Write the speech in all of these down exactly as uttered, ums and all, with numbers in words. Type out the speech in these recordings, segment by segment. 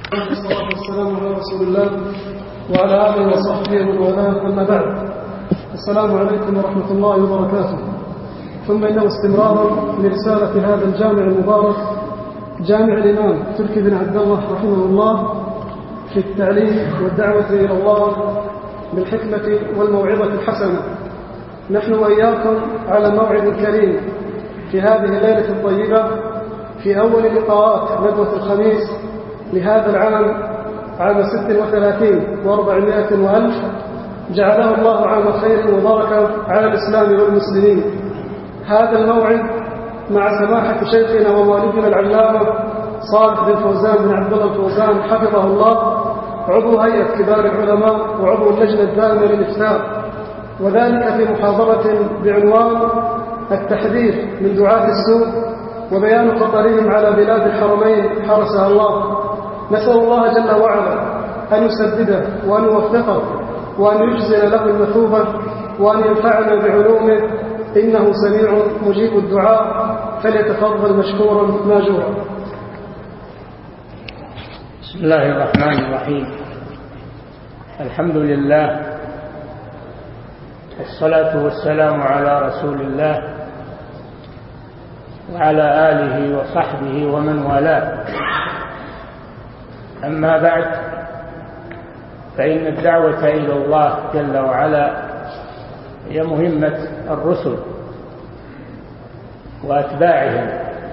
والصلاة والسلام على رسول الله وعلى آله وصحبه ومن والاه، أما بعد. السلام عليكم ورحمة الله وبركاته. ثم إنه استمرارا لرسالة هذا الجامع المبارك، جامع الإمام تركي بن عبد الله رحمه الله، في التعليم والدعوة إلى الله بالحكمة والموعظة الحسنة. نحن وإياكم على موعد كريم في هذه الليلة الطيبة، في أول لقاءات ندوة الخميس لهذا العام، عام ست وثلاثين وأربعمائة وألف، جعله الله عام خير وبركة على الإسلام والمسلمين. هذا الموعد مع سماحة شيخنا ووالدنا العلامة صالح بن فوزان بن عبد الله الفوزان حفظه الله، عضو هيئة كبار العلماء وعضو اللجنة الدائمة للإفتاء، وذلك في محاضرة بعنوان التحذير من دعاة السوء وبيان خطرهم على بلاد الحرمين حرسها الله. نسأل الله جل وعلا أن يسدده وأن يوفقه وأن يجزل له المثوبة وأن ينفعنا بعلومه، إنه سميع مجيب الدعاء، فليتفضل مشكورا ماجورا. بسم الله الرحمن الرحيم. الحمد لله، والصلاة والسلام على رسول الله وعلى آله وصحبه ومن والاه. أما بعد، فإن الدعوة إلى الله جل وعلا هي مهمة الرسل وأتباعهم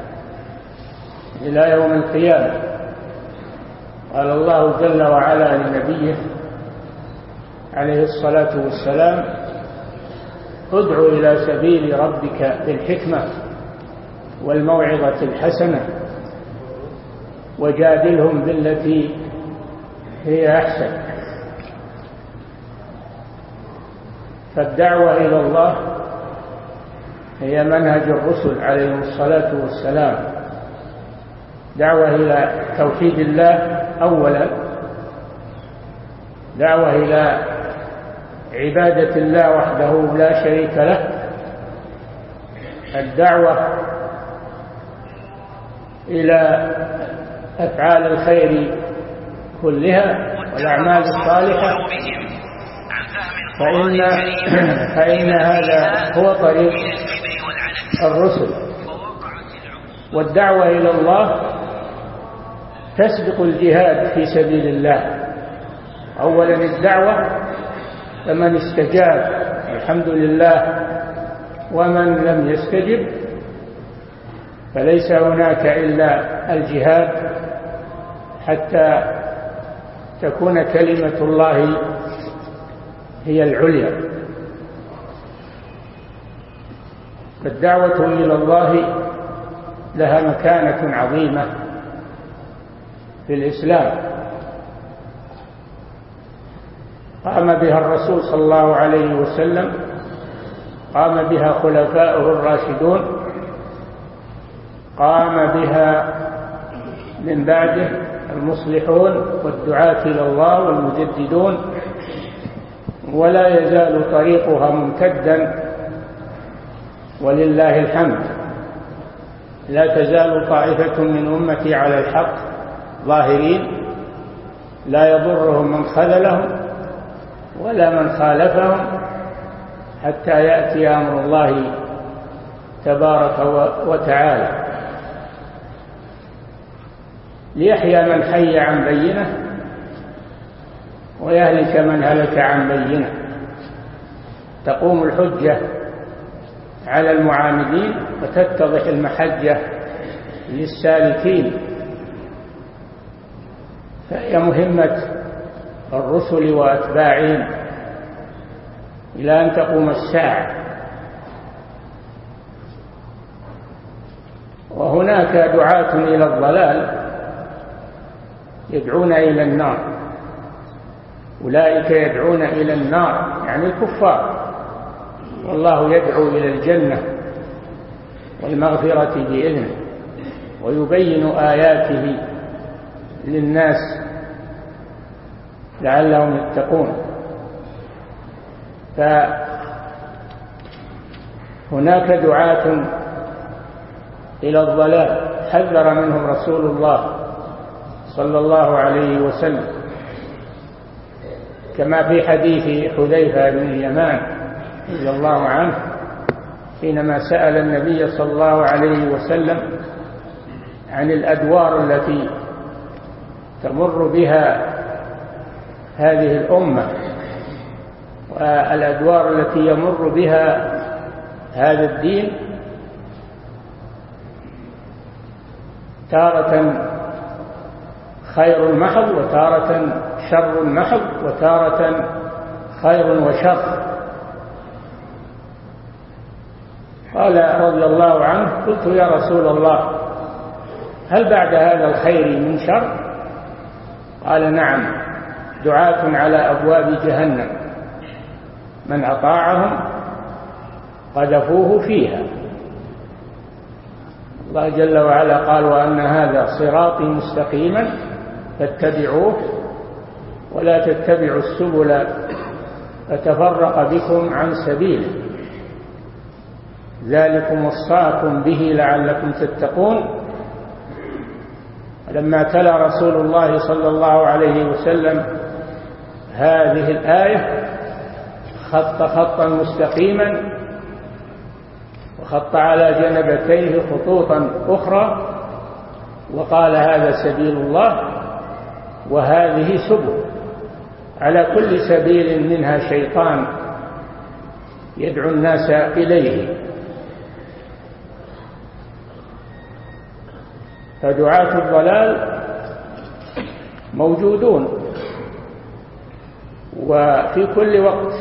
إلى يوم القيامة. قال الله جل وعلا لنبيه عليه الصلاة والسلام: ادع إلى سبيل ربك بالحكمة والموعظة الحسنة وجادلهم بالتي هي أحسن. فالدعوة إلى الله هي منهج الرسل عليهم الصلاة والسلام، دعوة إلى توحيد الله أولا، دعوة إلى عبادة الله وحده لا شريك له، الدعوة إلى أفعال الخير كلها والأعمال الصالحة، فإن, فإن هذا هو طريق الرسل. والدعوة إلى الله تسبق الجهاد في سبيل الله. أولا الدعوة، فمن استجاب الحمد لله، ومن لم يستجب فليس هناك إلا الجهاد حتى تكون كلمة الله هي العليا. فالدعوة إلى الله لها مكانة عظيمة في الإسلام، قام بها الرسول صلى الله عليه وسلم، قام بها خلفاؤه الراشدون، قام بها من بعده المصلحون والدعاة إلى الله والمجددون، ولا يزال طريقها ممتدا ولله الحمد. لا تزال طائفة من أمتي على الحق ظاهرين، لا يضرهم من خذلهم ولا من خالفهم حتى يأتي أمر الله تبارك وتعالى، ليحيى من حي عن بينه ويهلك من هلك عن بينه. تقوم الحجة على المعاندين وتتضح المحجة للسالكين. فهي مهمة الرسل وأتباعهم إلى أن تقوم الساعة. وهناك دعاة إلى الضلال يدعون إلى النار، أولئك يدعون إلى النار يعني الكفار، والله يدعو إلى الجنة والمغفرة بإذنه، ويبين آياته للناس لعلهم يتقون. فهناك دعاة إلى الضلال حذر منهم رسول الله صلى الله عليه وسلم، كما في حديث حذيفة بن اليمان رضي الله عنه حينما سأل النبي صلى الله عليه وسلم عن الأدوار التي تمر بها هذه الأمة والأدوار التي يمر بها هذا الدين، تارة خير محض وتارة شر محض وتارة خير وشر. قال رضي الله عنه: قلت يا رسول الله هل بعد هذا الخير من شر؟ قال: نعم، دعاة على أبواب جهنم من أطاعهم قذفوه فيها. الله جل وعلا قال: وأن هذا صراطي مستقيما فاتبعوه ولا تتبعوا السبل فتفرق بكم عن سبيله ذلكم وصاكم به لعلكم تتقون. لما تلا رسول الله صلى الله عليه وسلم هذه الآية خط خطا مستقيما وخط على جنبتيه خطوطا أخرى وقال: هذا سبيل الله وهذه سبل، على كل سبيل منها شيطان يدعو الناس إليه. فدعاة الضلال موجودون وفي كل وقت،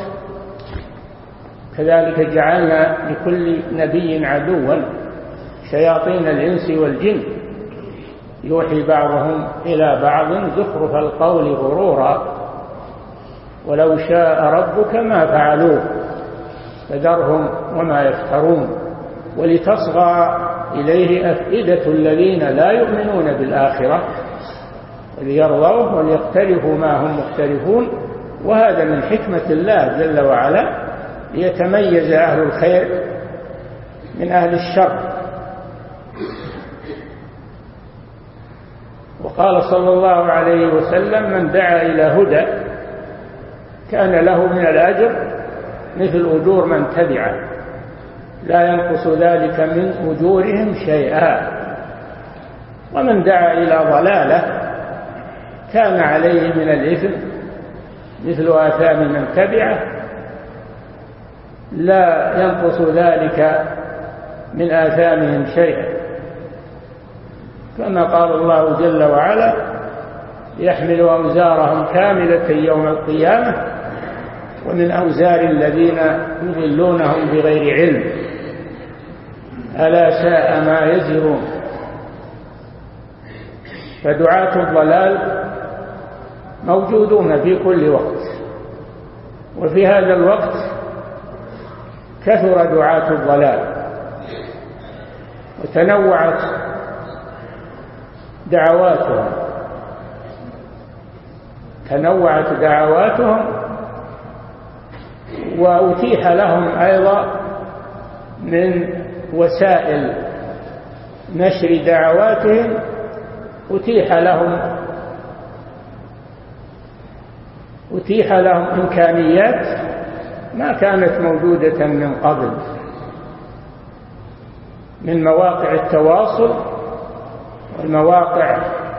كذلك جعلنا لكل نبي عدوا شياطين الإنس والجن يوحي بعضهم إلى بعض زخرف القول غرورا ولو شاء ربك ما فعلوه فذرهم وما يفترون ولتصغى إليه أفئدة الذين لا يؤمنون بالآخرة وليرضوه وليقترفوا ما هم مقترفون. وهذا من حكمة الله جل وعلا ليتميز أهل الخير من أهل الشر. وقال صلى الله عليه وسلم: من دعا إلى هدى كان له من الأجر مثل أجور من تبعه لا ينقص ذلك من أجورهم شيئا، ومن دعا إلى ضلالة كان عليه من الإثم مثل آثام من تبعه لا ينقص ذلك من آثامهم شيئا، كما قال الله جل وعلا: يحملوا أوزارهم كاملة يوم القيامة ومن أوزار الذين يضلونهم بغير علم ألا ساء ما يزرون. فدعاة الضلال موجودون في كل وقت، وفي هذا الوقت كثر دعاة الضلال وتنوعت دعواتهم تنوعت دعواتهم وأتيح لهم أيضا من وسائل نشر دعواتهم أتيح لهم أتيح لهم إمكانيات ما كانت موجودة من قبل من مواقع التواصل والمواقع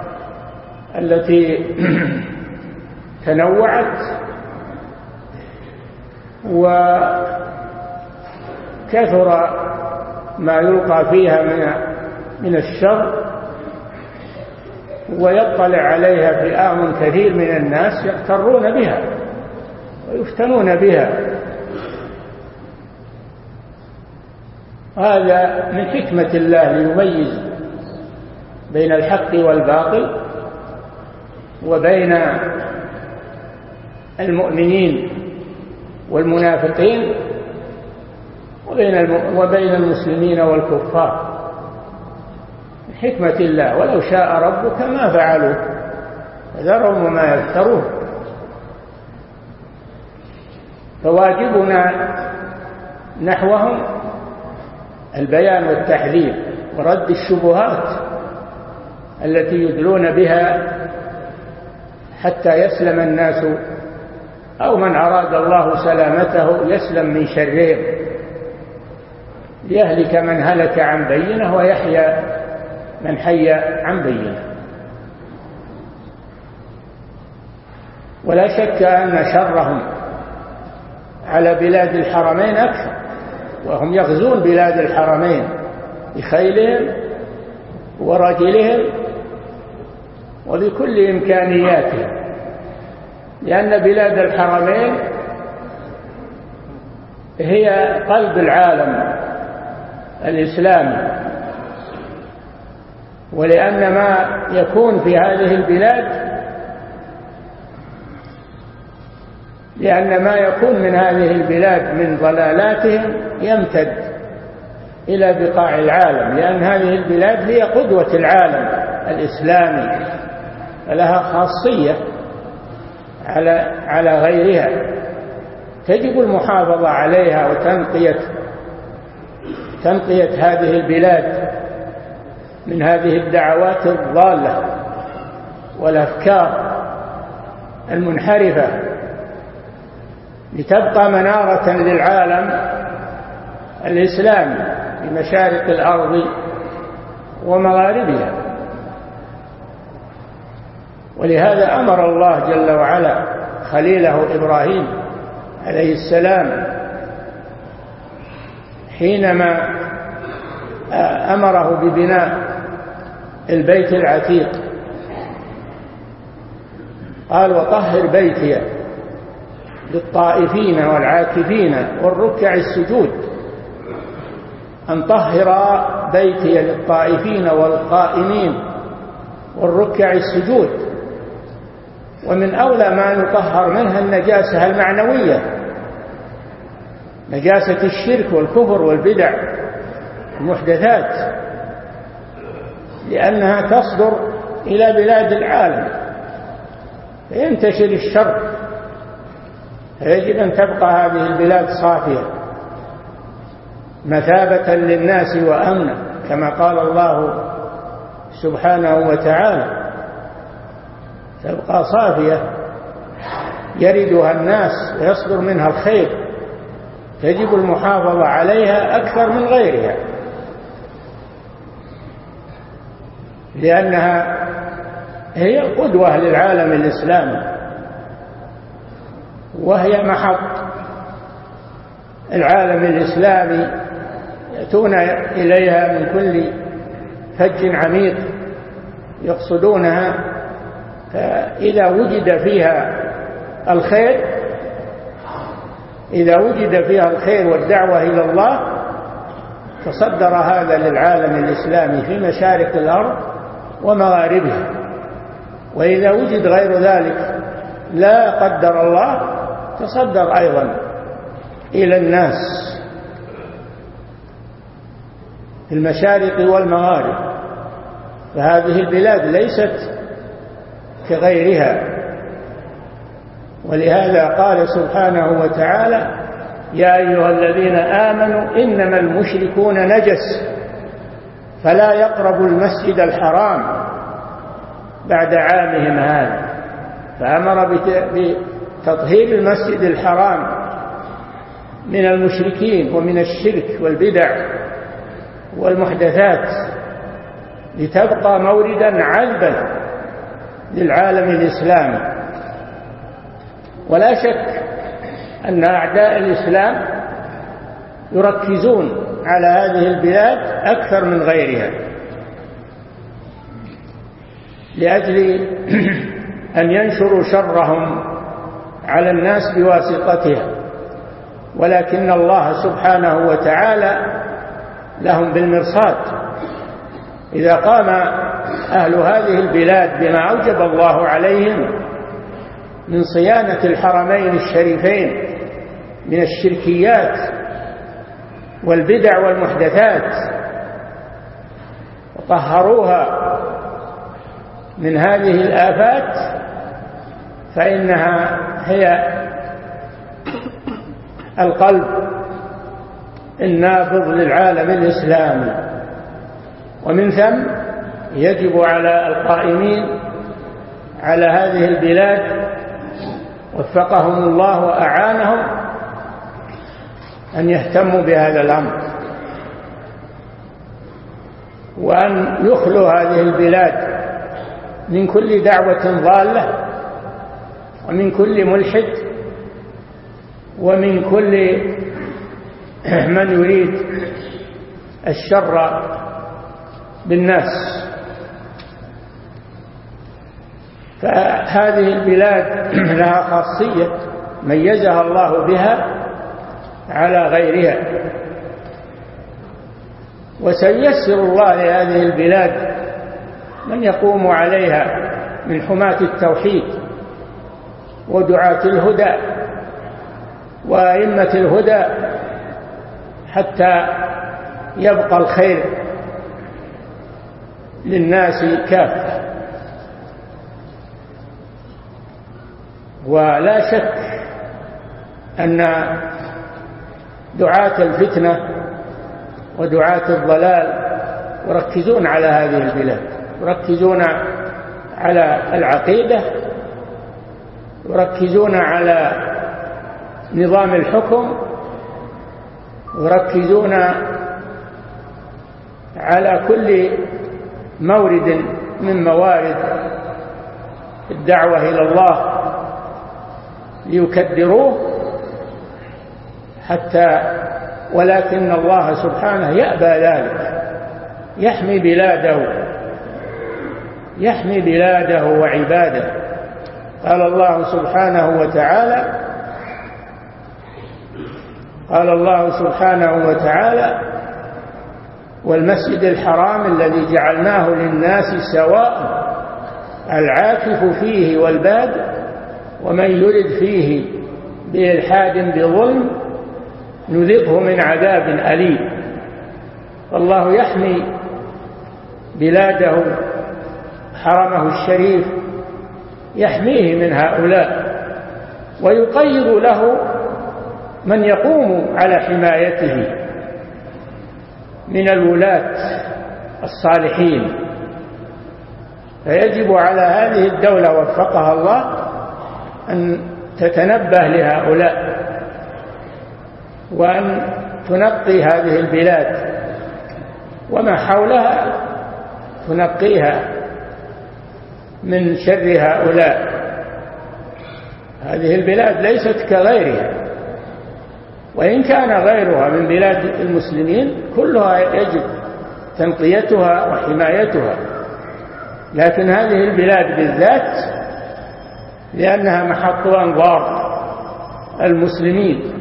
التي تنوعت، وكثر ما يلقى فيها من من الشر ويطلع عليها فئام كثير من الناس يغترون بها ويفتنون بها. هذا من حكمة الله ليميز بين الحق والباطل وبين المؤمنين والمنافقين وبين المسلمين والكفار، من حكمة الله. ولو شاء ربك ما فعلوا فذرهم وما يفترون. فواجبنا نحوهم البيان والتحذير ورد الشبهات التي يدلون بها حتى يسلم الناس، أو من أراد الله سلامته يسلم من شرهم، ليهلك من هلك عن بينه ويحيى من حي عن بينه. ولا شك أن شرهم على بلاد الحرمين أكثر، وهم يغزون بلاد الحرمين بخيلهم ورجلهم وبكل إمكانياتهم، لأن بلاد الحرمين هي قلب العالم الإسلامي، ولأن ما يكون في هذه البلاد لأن ما يكون من هذه البلاد من ضلالاتهم يمتد إلى بقاع العالم، لأن هذه البلاد هي قدوة العالم الإسلامي، فلها خاصية على على غيرها، تجب المحافظة عليها وتنقية تنقية هذه البلاد من هذه الدعوات الضالة والأفكار المنحرفة، لتبقى منارة للعالم الإسلامي في مشارق الأرض ومغاربها. ولهذا أمر الله جل وعلا خليله إبراهيم عليه السلام حينما أمره ببناء البيت العتيق، قال: وطهر بيتي للطائفين والعاكفين والركع السجود. أن طهر بيتي للطائفين والقائمين والركع السجود. ومن أولى ما نطهر منها النجاسة المعنوية، نجاسة الشرك والكفر والبدع المحدثات، لأنها تصدر إلى بلاد العالم فينتشر الشر، فيجب أن تبقى هذه البلاد صافية مثابة للناس وأمنا، كما قال الله سبحانه وتعالى: تبقى صافية يردها الناس ويصدر منها الخير، تجب المحافظة عليها أكثر من غيرها، لأنها هي قدوة للعالم الإسلامي، وهي محط العالم الإسلامي يأتون إليها من كل فج عميق يقصدونها، فإذا وجد فيها الخير إذا وجد فيها الخير والدعوة إلى الله تصدر هذا للعالم الإسلامي في مشارق الأرض ومغاربها. وإذا وجد غير ذلك لا قدر الله تصدر أيضا إلى الناس في المشارق والمغارب. فهذه البلاد ليست كغيرها، ولهذا قال سبحانه وتعالى: يا أيها الذين آمنوا إنما المشركون نجس فلا يقربوا المسجد الحرام بعد عامهم هذا. فأمر بتطهير المسجد الحرام من المشركين ومن الشرك والبدع والمحدثات، لتبقى موردا عذبا للعالم الإسلامي. ولا شك أن أعداء الإسلام يركزون على هذه البلاد أكثر من غيرها لأجل أن ينشروا شرهم على الناس بواسطتها، ولكن الله سبحانه وتعالى لهم بالمرصاد. إذا قام أهل هذه البلاد بما أوجب الله عليهم من صيانة الحرمين الشريفين من الشركيات والبدع والمحدثات وطهروها من هذه الآفات، فإنها هي القلب النابض للعالم الإسلامي، ومن ثم يجب على القائمين على هذه البلاد وفقهم الله وأعانهم أن يهتموا بهذا الأمر، وأن يخلوا هذه البلاد من كل دعوة ضالة ومن كل ملحد ومن كل من يريد الشر بالناس. فهذه البلاد لها خاصية ميزها الله بها على غيرها، وسيسر الله لهذه البلاد من يقوم عليها من حماة التوحيد ودعاة الهدى وأئمة الهدى حتى يبقى الخير للناس كافة. ولا شك أن دعاة الفتنة ودعاة الضلال يركزون على هذه البلاد، يركزون على العقيدة، يركزون على نظام الحكم، يركزون على كل مورد من موارد الدعوة إلى الله ليكدروه حتى، ولكن الله سبحانه يأبى ذلك، يحمي بلاده يحمي بلاده وعباده. قال الله سبحانه وتعالى قال الله سبحانه وتعالى والمسجد الحرام الذي جعلناه للناس سواء العاكف فيه والباد ومن يرد فيه بإلحاد بظلم نذقه من عذاب أليم. والله يحمي بلاده حرمه الشريف، يحميه من هؤلاء ويقيض له من يقوم على حمايته من الولاة الصالحين. فيجب على هذه الدولة وفقها الله أن تتنبه لهؤلاء وأن تنقي هذه البلاد وما حولها، تنقيها من شر هؤلاء. هذه البلاد ليست كغيرها، وإن كان غيرها من بلاد المسلمين كلها يجب تنقيتها وحمايتها، لكن هذه البلاد بالذات لأنها محط أنظار المسلمين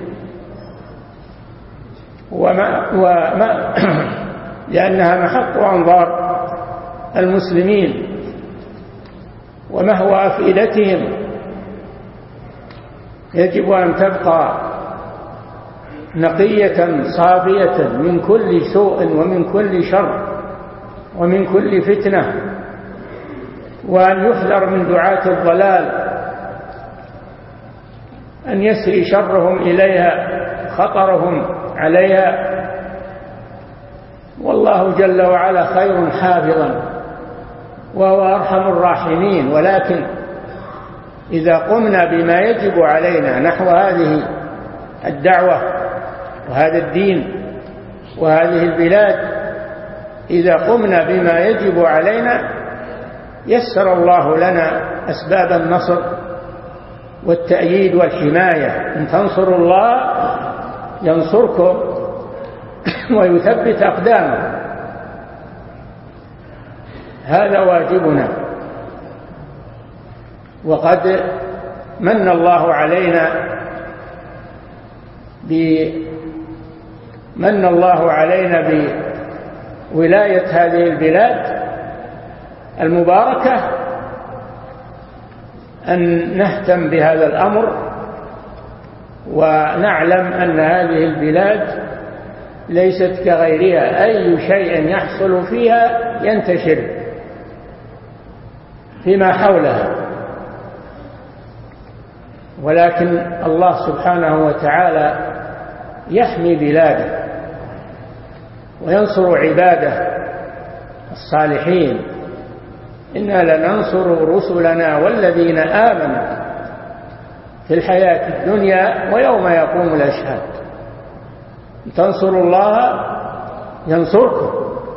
وما وما لأنها محط أنظار المسلمين ومهوى أفئدتهم، يجب أن تبقى نقية صافية من كل سوء ومن كل شر ومن كل فتنة، وأن يحذر من دعاة الضلال أن يسري شرهم إليها خطرهم عليها. والله جل وعلا خير حافظا وهو أرحم الراحمين، ولكن إذا قمنا بما يجب علينا نحو هذه الدعوة وهذا الدين وهذه البلاد، إذا قمنا بما يجب علينا يسر الله لنا أسباب النصر والتأييد والحماية. إن تنصروا الله ينصركم ويثبت أقدامكم، هذا واجبنا. وقد من الله علينا من الله علينا بولاية هذه البلاد المباركة أن نهتم بهذا الأمر ونعلم أن هذه البلاد ليست كغيرها، أي شيء يحصل فيها ينتشر فيما حولها، ولكن الله سبحانه وتعالى يحمي بلاده وينصر عباده الصالحين إنا لننصر رسلنا والذين آمنوا في الحياة الدنيا ويوم يقوم الأشهاد. تنصروا الله ينصركم.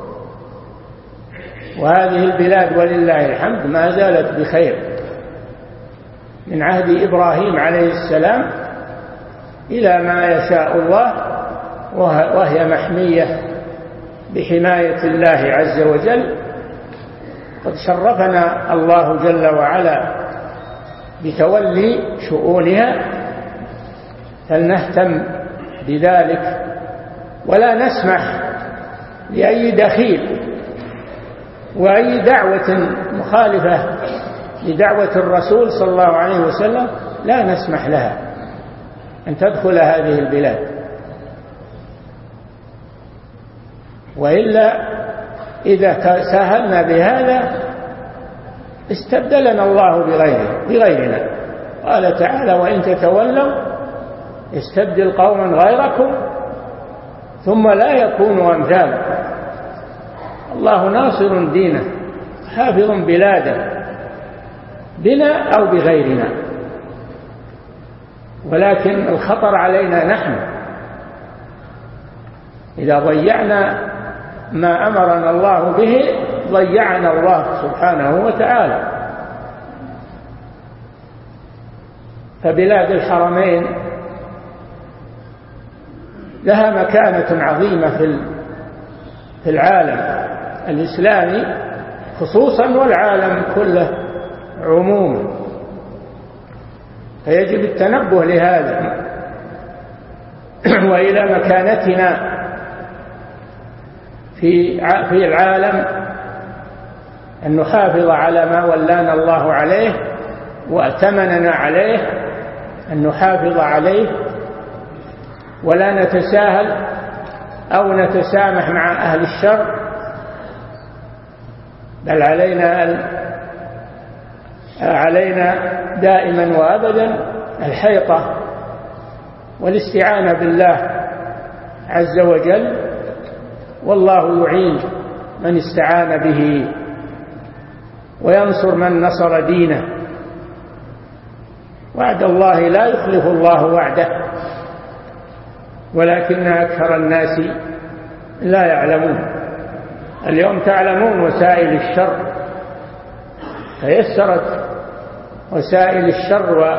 وهذه البلاد ولله الحمد ما زالت بخير من عهد إبراهيم عليه السلام إلى ما يشاء الله، وهي محمية بحماية الله عز وجل. قد شرفنا الله جل وعلا بتولي شؤونها، فلنهتم بذلك ولا نسمح لأي دخيل وأي دعوة مخالفة لدعوة الرسول صلى الله عليه وسلم لا نسمح لها أن تدخل هذه البلاد، وإلا إذا ساهلنا بهذا استبدلنا الله بغيره بغيرنا. قال تعالى: وإن تتولوا يستبدل قوما غيركم ثم لا يكونوا أمثالكم. الله ناصر دينه حافظ بلاده بنا أو بغيرنا، ولكن الخطر علينا نحن إذا ضيعنا ما أمرنا الله به ضيعنا الله سبحانه وتعالى. فبلاد الحرمين لها مكانة عظيمة في العالم الإسلامي خصوصا والعالم كله عموما، فيجب التنبه لهذا وإلى مكانتنا في في العالم، أن نحافظ على ما ولانا الله عليه وأتمننا عليه، أن نحافظ عليه ولا نتساهل أو نتسامح مع أهل الشر، بل علينا علينا دائما وأبدا الحيطة والاستعانة بالله عز وجل، والله يعين من استعان به وينصر من نصر دينه. وعد الله لا يخلف الله وعده، ولكن أكثر الناس لا يعلمون. اليوم تعلمون وسائل الشر، تيسرت وسائل الشر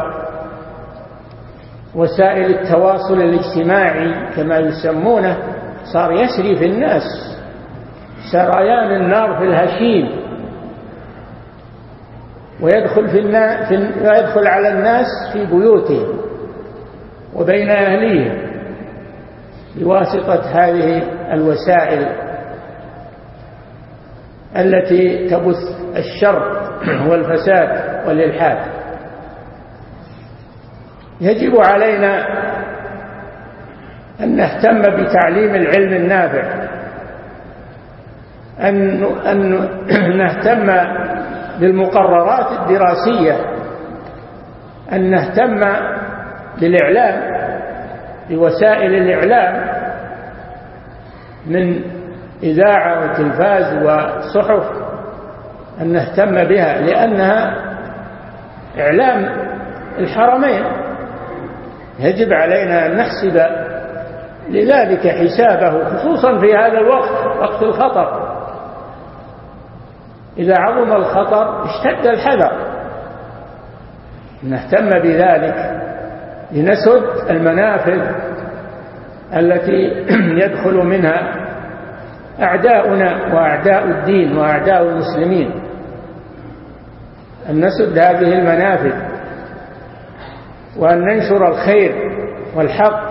ووسائل التواصل الاجتماعي كما يسمونه، صار يسري في الناس سريان النار في الهشيم، ويدخل, في النا... في... ويدخل على الناس في بيوتهم وبين أهليهم بواسطة هذه الوسائل التي تبث الشر والفساد والإلحاد. يجب علينا أن نهتم بتعليم العلم النافع، أن أن نهتم بالمقررات الدراسية، أن نهتم بالإعلام، بوسائل الإعلام من إذاعة وتلفاز وصحف، أن نهتم بها لأنها إعلام الحرمين. يجب علينا أن نحسب لذلك حسابه، خصوصا في هذا الوقت، وقت الخطر. إذا عظم الخطر اشتد الحذر. نهتم بذلك لنسد المنافذ التي يدخل منها أعداؤنا وأعداء الدين وأعداء المسلمين، أن نسد هذه المنافذ وأن ننشر الخير والحق.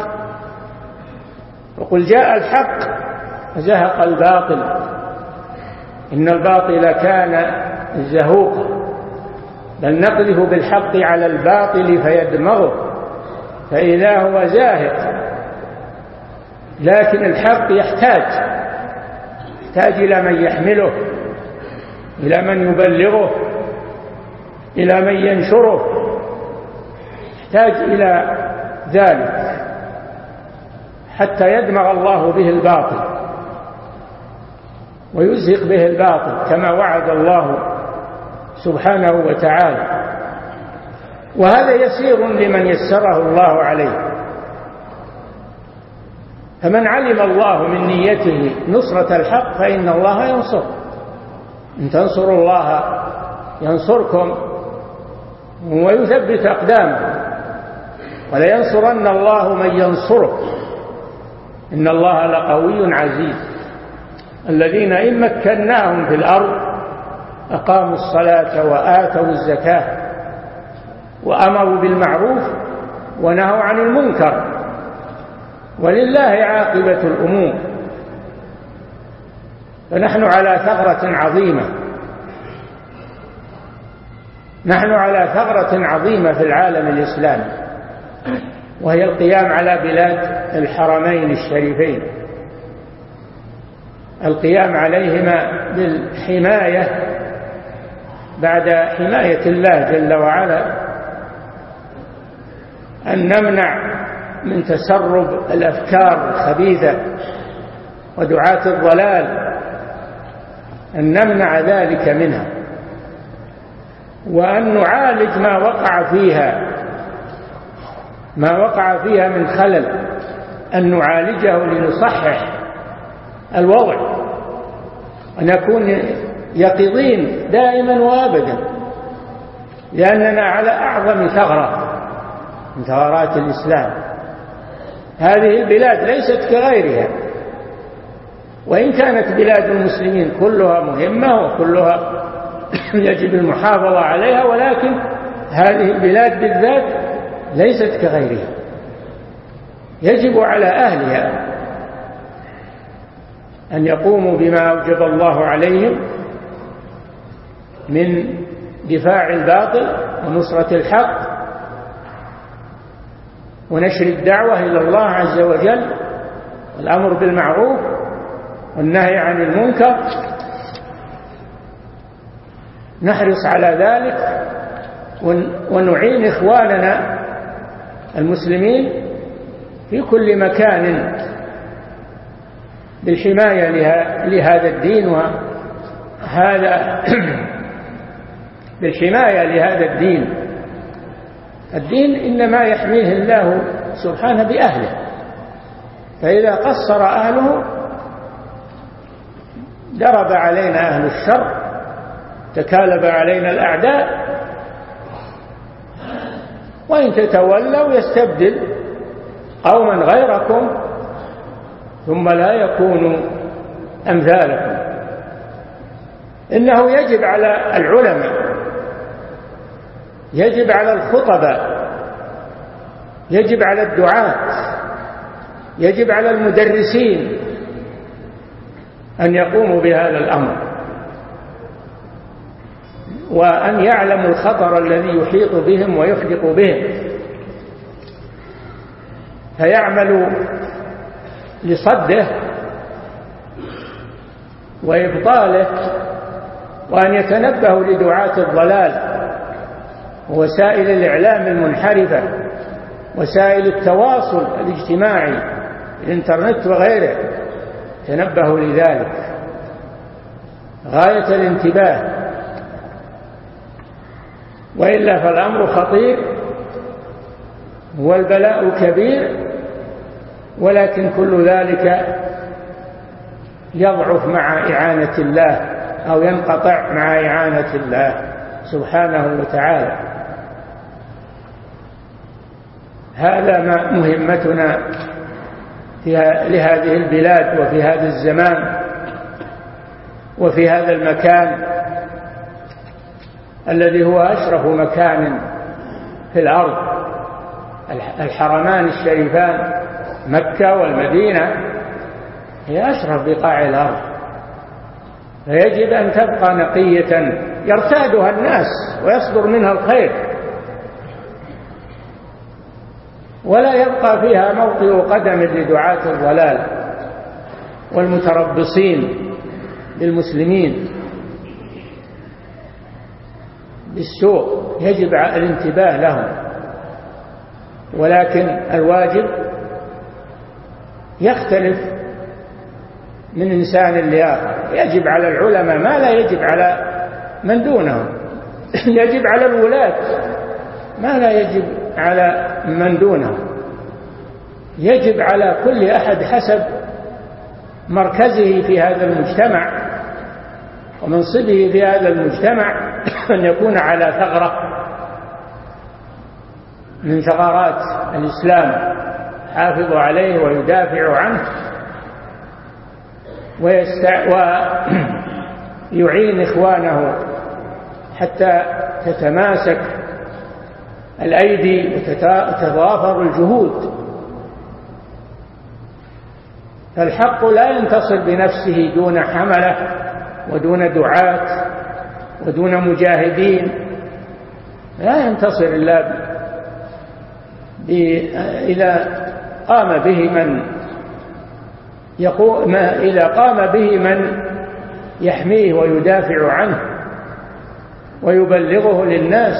وقل جاء الحق وزهق الباطل إن الباطل كان زهوقا، بل نقذف بالحق على الباطل فيدمغه فإذا هو زاهق. لكن الحق يحتاج يحتاج إلى من يحمله، إلى من يبلغه، إلى من ينشره، يحتاج إلى ذلك حتى يدمغ الله به الباطل ويزهق به الباطل، كما وعد الله سبحانه وتعالى. وهذا يسير لمن يسره الله عليه. فمن علم الله من نيته نصرة الحق فإن الله ينصر. إن تنصروا الله ينصركم ويثبت أقدامكم، ولينصرن الله من ينصره إن الله لقوي عزيز. الذين إن مكناهم في الأرض أقاموا الصلاة وآتوا الزكاة وأمروا بالمعروف ونهوا عن المنكر ولله عاقبة الأمور. فنحن على ثغرة عظيمة، نحن على ثغرة عظيمة في العالم الإسلامي، وهي القيام على بلاد الحرمين الشريفين، القيام عليهما بالحماية بعد حماية الله جل وعلا، أن نمنع من تسرب الأفكار الخبيثة ودعاة الضلال، أن نمنع ذلك منها، وأن نعالج ما وقع فيها ما وقع فيها من خلل، أن نعالجه لنصحح الوضع ونكون يقظين دائما وابدا، لأننا على أعظم ثغرة من ثغرات الإسلام. هذه البلاد ليست كغيرها، وإن كانت بلاد المسلمين كلها مهمة وكلها يجب المحافظة عليها، ولكن هذه البلاد بالذات ليست كغيرها. يجب على أهلها أن يقوموا بما أوجب الله عليهم من دفاع الباطل ونصرة الحق ونشر الدعوة إلى الله عز وجل والأمر بالمعروف والنهي عن المنكر. نحرص على ذلك ونعين إخواننا المسلمين في كل مكان بالحماية لهذا الدين، وهذا بالحماية لهذا الدين. الدين إنما يحميه الله سبحانه بأهله، فإذا قصر أهله درب علينا أهل الشر، تكالب علينا الأعداء، وإن تتولوا يستبدل قوما غيركم ثم لا يكونوا أمثالكم. إنه يجب على العلماء، يجب على الخطباء، يجب على الدعاة، يجب على المدرسين أن يقوموا بهذا الأمر، وأن يعلموا الخطر الذي يحيط بهم ويحدق بهم، فيعملوا لصده وإبطاله، وأن يتنبهوا لدعاة الضلال ووسائل الإعلام المنحرفة، وسائل التواصل الاجتماعي الإنترنت وغيره، تنبهوا لذلك غاية الانتباه، وإلا فالأمر خطير والبلاء كبير. ولكن كل ذلك يضعف مع إعانة الله أو ينقطع مع إعانة الله سبحانه وتعالى. هذا ما مهمتنا لهذه البلاد وفي هذا الزمان وفي هذا المكان الذي هو أشرف مكان في الأرض. الحرمان الشريفان مكة والمدينة هي أشرف بقاع الأرض، فيجب أن تبقى نقية يرتادها الناس ويصدر منها الخير، ولا يبقى فيها موطئ قدم لدعاة الضلال والمتربصين بالمسلمين بالسوء. يجب الانتباه لهم، ولكن الواجب يختلف من إنسان لآخر. يجب على العلماء ما لا يجب على من دونهم، يجب على الولاة ما لا يجب على من دونه، يجب على كل أحد حسب مركزه في هذا المجتمع ومنصبه في هذا المجتمع أن يكون على ثغرة من ثغرات الإسلام حافظ عليه ويدافع عنه ويعين إخوانه حتى تتماسك الأيدي وتتضافر الجهود. فالحق لا ينتصر بنفسه دون حملة ودون دعاة ودون مجاهدين، لا ينتصر إلا إذا قام به من يقوم إذا قام به من يحميه ويدافع عنه ويبلغه للناس.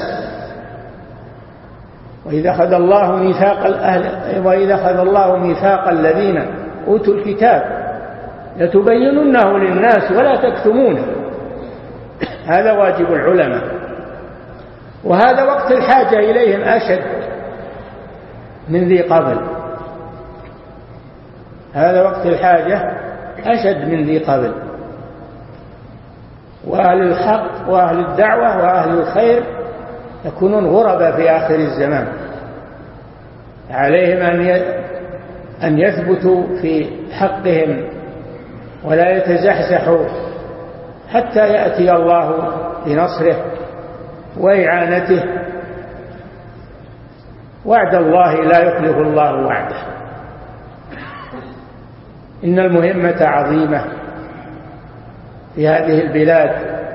وإذا أخذ الله ميثاق الأهل وإذا أخذ الله ميثاق الذين أوتوا الكتاب لتبيننه للناس ولا تكتمونه، هذا واجب العلماء، وهذا وقت الحاجة إليهم أشد من ذي قبل، هذا وقت الحاجة أشد من ذي قبل. وأهل الحق وأهل الدعوة وأهل الخير يكونون غربا في آخر الزمان، عليهم أن يثبتوا في حقهم ولا يتزحزحوا حتى يأتي الله بنصره وإعانته. وعد الله لا يخلف الله وعده. إن المهمة عظيمة في هذه البلاد،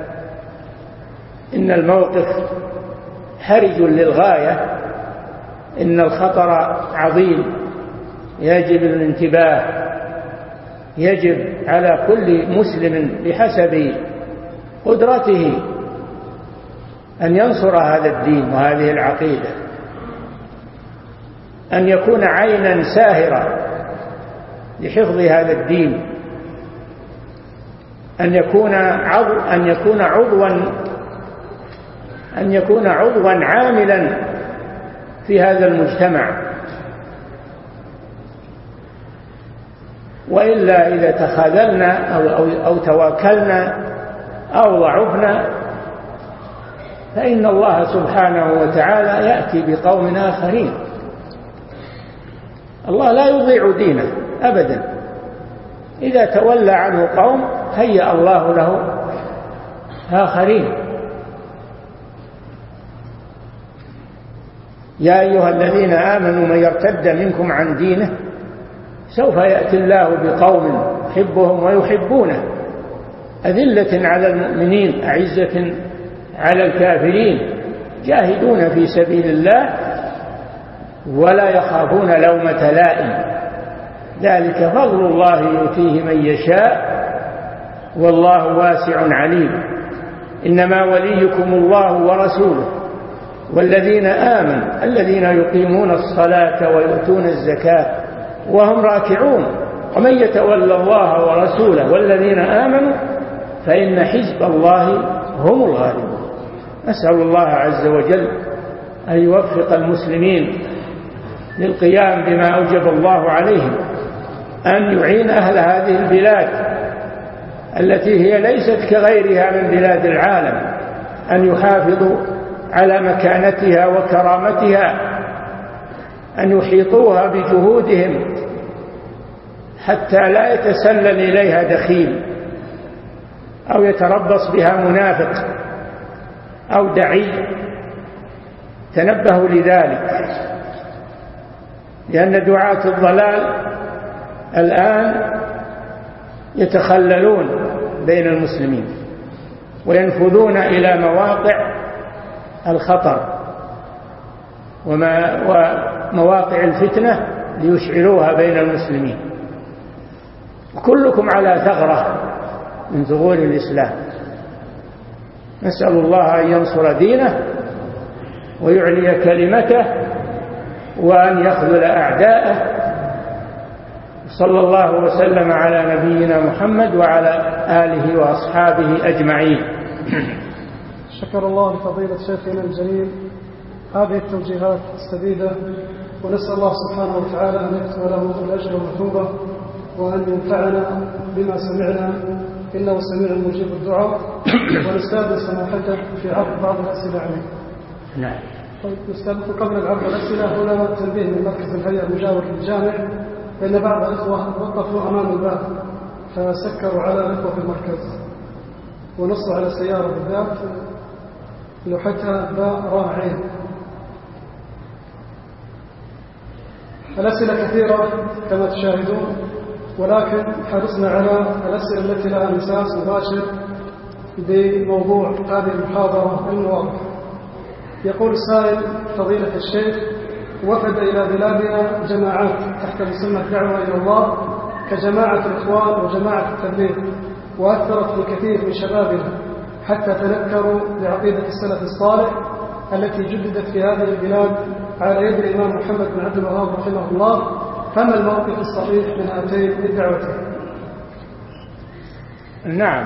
إن الموقف حرج للغاية، إن الخطر عظيم، يجب الانتباه، يجب على كل مسلم بحسب قدرته أن ينصر هذا الدين وهذه العقيدة، أن يكون عينا ساهرة لحفظ هذا الدين، أن يكون عضو أن يكون عضوا أن يكون عضوا عاملا في هذا المجتمع. وإلا إذا تخاذلنا أو, أو, أو تواكلنا أو ضعفنا فإن الله سبحانه وتعالى يأتي بقوم آخرين. الله لا يضيع دينه أبدا، إذا تولى عنه قوم هيأ الله له آخرين. يا أيها الذين آمنوا من يرتد منكم عن دينه سوف يأتي الله بقوم يحبهم ويحبونه أذلة على المؤمنين أعزة على الكافرين جاهدون في سبيل الله ولا يخافون لومة لائم، ذلك فضل الله يؤتيه من يشاء والله واسع عليم. إنما وليكم الله ورسوله والذين آمنوا الذين يقيمون الصلاة ويؤتون الزكاة وهم راكعون ومن يتولى الله ورسوله والذين آمنوا فإن حزب الله هم الغالبون. نسأل الله عز وجل أن يوفق المسلمين للقيام بما أوجب الله عليهم، أن يعين أهل هذه البلاد التي هي ليست كغيرها من بلاد العالم، أن يحافظوا على مكانتها وكرامتها، أن يحيطوها بجهودهم حتى لا يتسلل إليها دخيل أو يتربص بها منافق أو دعي. تنبهوا لذلك، لأن دعاة الضلال الآن يتخللون بين المسلمين وينفذون إلى مواقع الخطر ومواقع الفتنة ليشعلوها بين المسلمين. كلكم على ثغرة من ثغور الإسلام. نسأل الله أن ينصر دينه ويعلي كلمته وأن يخذل أعداءه. صلى الله وسلم على نبينا محمد وعلى آله وأصحابه أجمعين. شكر الله لفضيلة شيخنا الجليل هذه التوجيهات السديدة، ونسأل الله سبحانه وتعالى أن يكتب له الأجر والمثوبة وأن ينفعنا بما سمعنا إنه سميع مجيب الدعاء. ونستأذن سماحته في عرض بعض الأسئلة عليه. نعم. طيب نستأذن قبل العرض الأسئلة هنا تنبيه من مركز الهيئة المجاور للجامع لأن بعض الإخوة وقفوا أمام الباب فسكروا على الإخوة في المركز ونصوا على السيارة بالذات لوحتها باء راء عين. الأسئلة كثيرة كما تشاهدون، ولكن حرصنا على الأسئلة التي لها مساس مباشر بموضوع هذه المحاضرة المواضح. يقول السائل: فضيلة الشيخ، وفد إلى بلادنا جماعات تحت مسمى الدعوة إلى الله كجماعة الإخوان وجماعة التبليغ، وأثرت في كثير من شبابنا حتى تنكروا بعقيدة السلف الصالح التي جددت في هذه البلاد على يد الإمام محمد بن عبد الوهاب رحمه الله، فما الموقف الصحيح من هاتين الدعوتين؟ نعم،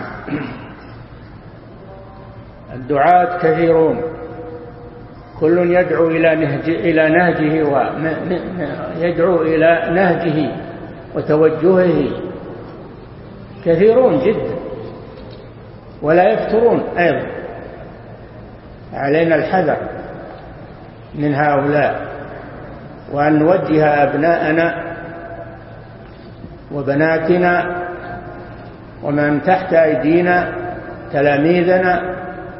الدعاة كثيرون، كل يدعو إلى نهج إلى نهجه ويدعو إلى نهجه وتوجهه، كثيرون جدا ولا يفترون أيضا. علينا الحذر من هؤلاء، وأن نوجه أبناءنا وبناتنا ومن تحت أيدينا تلاميذنا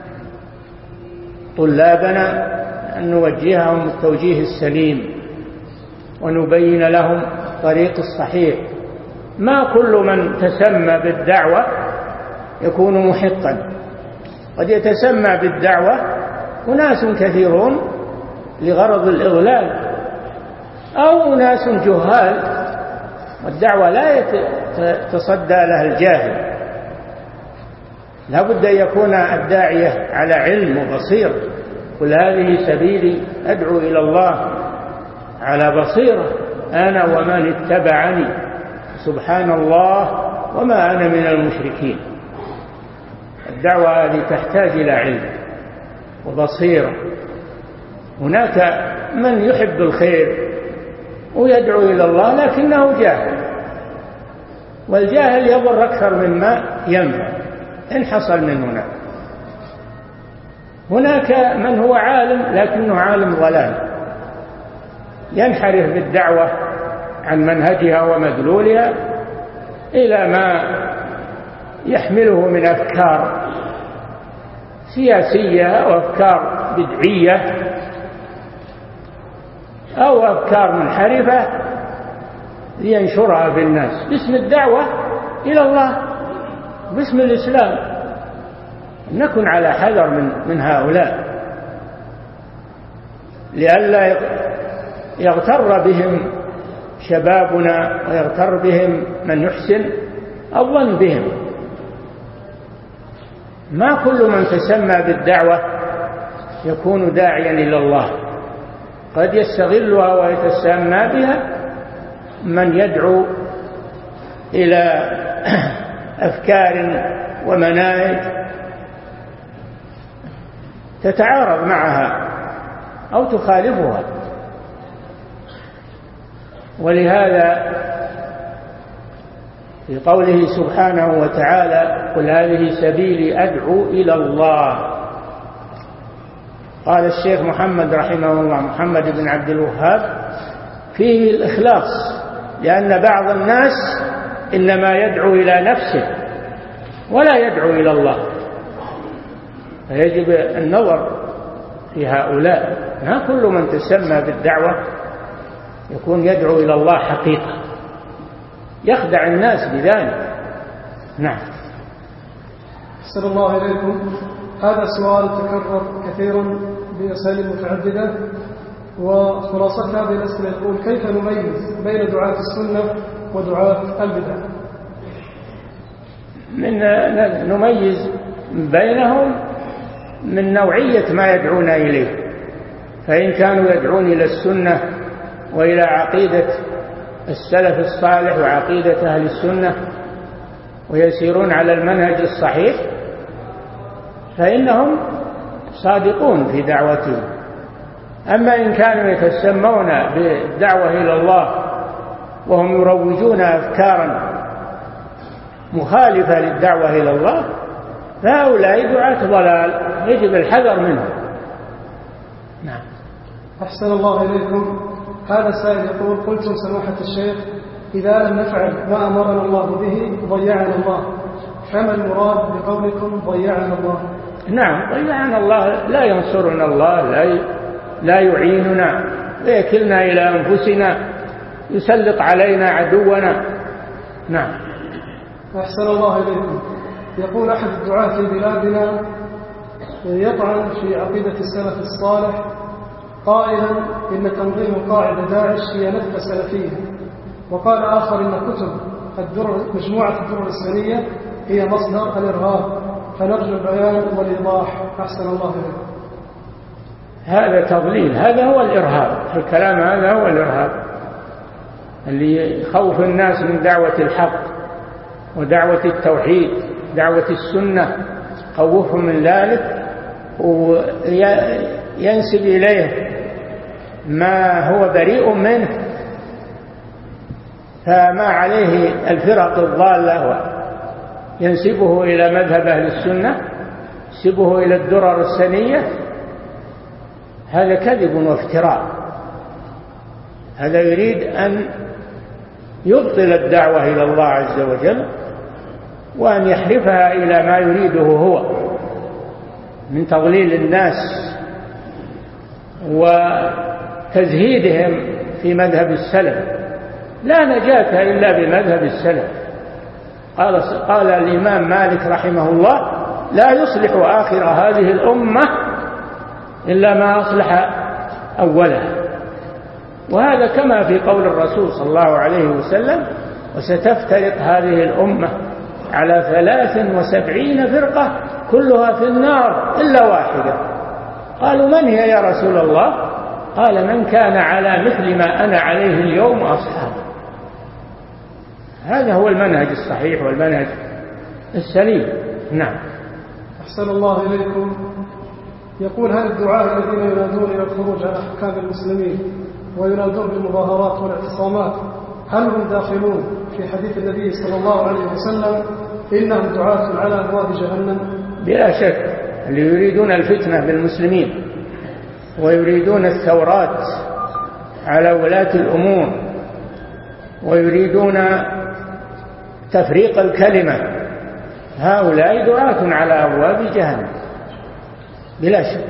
طلابنا أن نوجههم التوجيه السليم ونبين لهم الطريق الصحيح. ما كل من تسمى بالدعوة يكون محقا، قد يتسمى بالدعوة أناس كثيرون لغرض الإضلال أو أناس جهال، والدعوة لا يتصدى لها الجاهل. لا بد أن يكون الداعية على علم وبصير. قل هذه سبيلي أدعو إلى الله على بصيرة أنا ومن اتبعني سبحان الله وما أنا من المشركين. الدعوة هذه تحتاج إلى علم وبصيرة. هناك من يحب الخير ويدعو إلى الله لكنه جاهل، والجاهل يضر أكثر مما ينفع إن حصل من هناك. هناك من هو عالم لكنه عالم ضلال، ينحرف بالدعوة عن منهجها ومدلولها إلى ما يحمله من أفكار سياسية أو أفكار بدعية أو أفكار منحرفة لينشرها في الناس باسم الدعوة إلى الله باسم الإسلام. نكن على حذر من, من هؤلاء لئلا يغتر بهم شبابنا ويغتر بهم من يحسن الظن بهم. ما كل من تسمى بالدعوة يكون داعيا إلى الله، قد يستغلها ويتسمى بها من يدعو إلى أفكار ومناهج تتعارض معها أو تخالفها. ولهذا في قوله سبحانه وتعالى قل هذه سبيلي أدعو إلى الله، قال الشيخ محمد رحمه الله محمد بن عبد الوهاب فيه الإخلاص، لأن بعض الناس إنما يدعو إلى نفسه ولا يدعو إلى الله، فيجب النظر في هؤلاء. ما كل من تسمى بالدعوة يكون يدعو إلى الله حقيقة، يخدع الناس بذلك. نعم. أحسن الله إليكم. هذا سؤال تكرر كثيرا بأساليب متعددة، وخلاصة هذه الأسئلة يقول: كيف نميز بين دعاة السنة ودعاة البدع؟ من نميز بينهم من نوعية ما يدعون إليه، فإن كانوا يدعون إلى السنة وإلى عقيدة السلف الصالح وعقيدة أهل السنة ويسيرون على المنهج الصحيح فإنهم صادقون في دعوتهم. أما إن كانوا يتسمون بالدعوة إلى الله وهم يروجون أفكارا مخالفة للدعوة إلى الله فهؤلاء دعاة ضلال يجب الحذر منهم. نعم. أحسن الله إليكم. هذا السائل يقول: قلتم سماحة الشيخ إذا لم نفعل ما أمرنا الله به ضيعنا الله، فما المراد بقولكم ضيعنا الله؟ نعم، ضيعنا الله لا ينصرنا الله، لا لا يعيننا، ويكلنا إلى أنفسنا، يسلط علينا عدونا. نعم. أحسن الله إليكم. يقول أحد الدعاة في بلادنا يطعن في عقيدة السلف الصالح قائلا إن تنظيم القاعدة داعش هي نفقة سلفية، وقال آخر إن كتب الدر مجموعة الدر السنية هي مصدر الإرهاب، فنرجو البيان والإيضاح. أحسن الله إليكم. هذا تضليل، هذا هو الإرهاب، الكلام هذا هو الإرهاب اللي يخوف الناس من دعوة الحق ودعوة التوحيد، دعوة السنة، خوفهم من ذلك وينسب إليه ما هو بريء منه، فما عليه الفرق الضالة ينسبه إلى مذهب أهل السنة، ينسبه إلى الدرر السنية. هذا كذب وافتراء. هذا يريد أن يبطل الدعوة إلى الله عز وجل وأن يحرفها إلى ما يريده هو من تضليل الناس وتزهيدهم في مذهب السلف. لا نجاة إلا بمذهب السلف. قال, قال الإمام مالك رحمه الله: لا يصلح آخر هذه الأمة إلا ما أصلح أولها. وهذا كما في قول الرسول صلى الله عليه وسلم: وستفترق هذه الأمة على ثلاث وسبعين فرقة كلها في النار إلا واحدة. قالوا: من هي يا رسول الله؟ قال: من كان على مثل ما أنا عليه اليوم أصحابي. هذا هو المنهج الصحيح والمنهج السليم. نعم. أحسن الله إليكم. يقول: هل الدعاة الذين ينادون إلى الخروج على حكام المسلمين وينادون بالمظاهرات والاعتصامات هل هم داخلون في حديث النبي صلى الله عليه وسلم إنهم دعاة على أبواب جهنم؟ بلا شك، اللي يريدون الفتنة بالمسلمين ويريدون الثورات على ولاة الأمور ويريدون تفريق الكلمة، هؤلاء دعاة على أبواب جهنم بلا شك.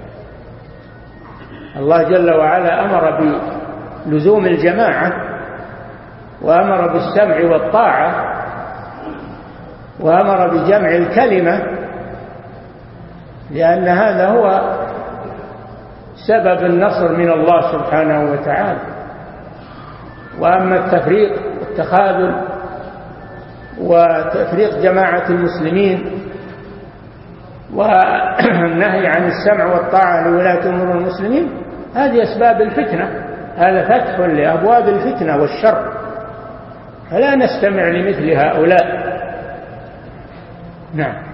الله جل وعلا أمر بلزوم الجماعة وأمر بالسمع والطاعة وأمر بجمع الكلمة، لأن هذا هو سبب النصر من الله سبحانه وتعالى. وأما التفريق والتخاذل وتفريق جماعة المسلمين والنهي عن السمع والطاعة لولاة أمور المسلمين، هذه أسباب الفتنة، هذا فتح لأبواب الفتنة والشر، فلا نستمع لمثل هؤلاء. نعم.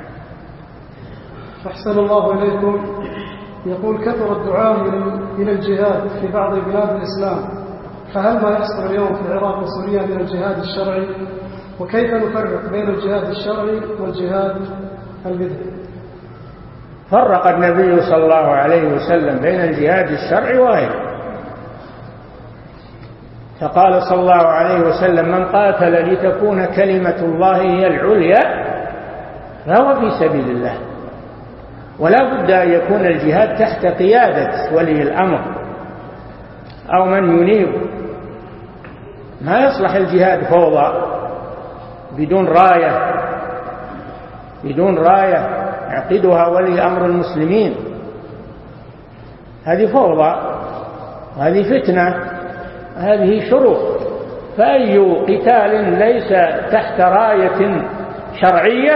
أحسن الله إليكم. يقول: كثر الدعاء إلى الجهاد في بعض بلاد الإسلام، فهل ما يحصل اليوم في العراق وسوريا من الجهاد الشرعي؟ وكيف نفرق بين الجهاد الشرعي والجهاد البدعي؟ فرق النبي صلى الله عليه وسلم بين الجهاد الشرعي وغيره، فقال صلى الله عليه وسلم: من قاتل لتكون كلمة الله هي العليا فهو في سبيل الله. ولا بد أن يكون الجهاد تحت قيادة ولي الأمر أو من ينيب. ما يصلح الجهاد فوضى بدون راية بدون راية يعقدها ولي أمر المسلمين، هذه فوضى، هذه فتنة، هذه شرور. فأي قتال ليس تحت راية شرعية،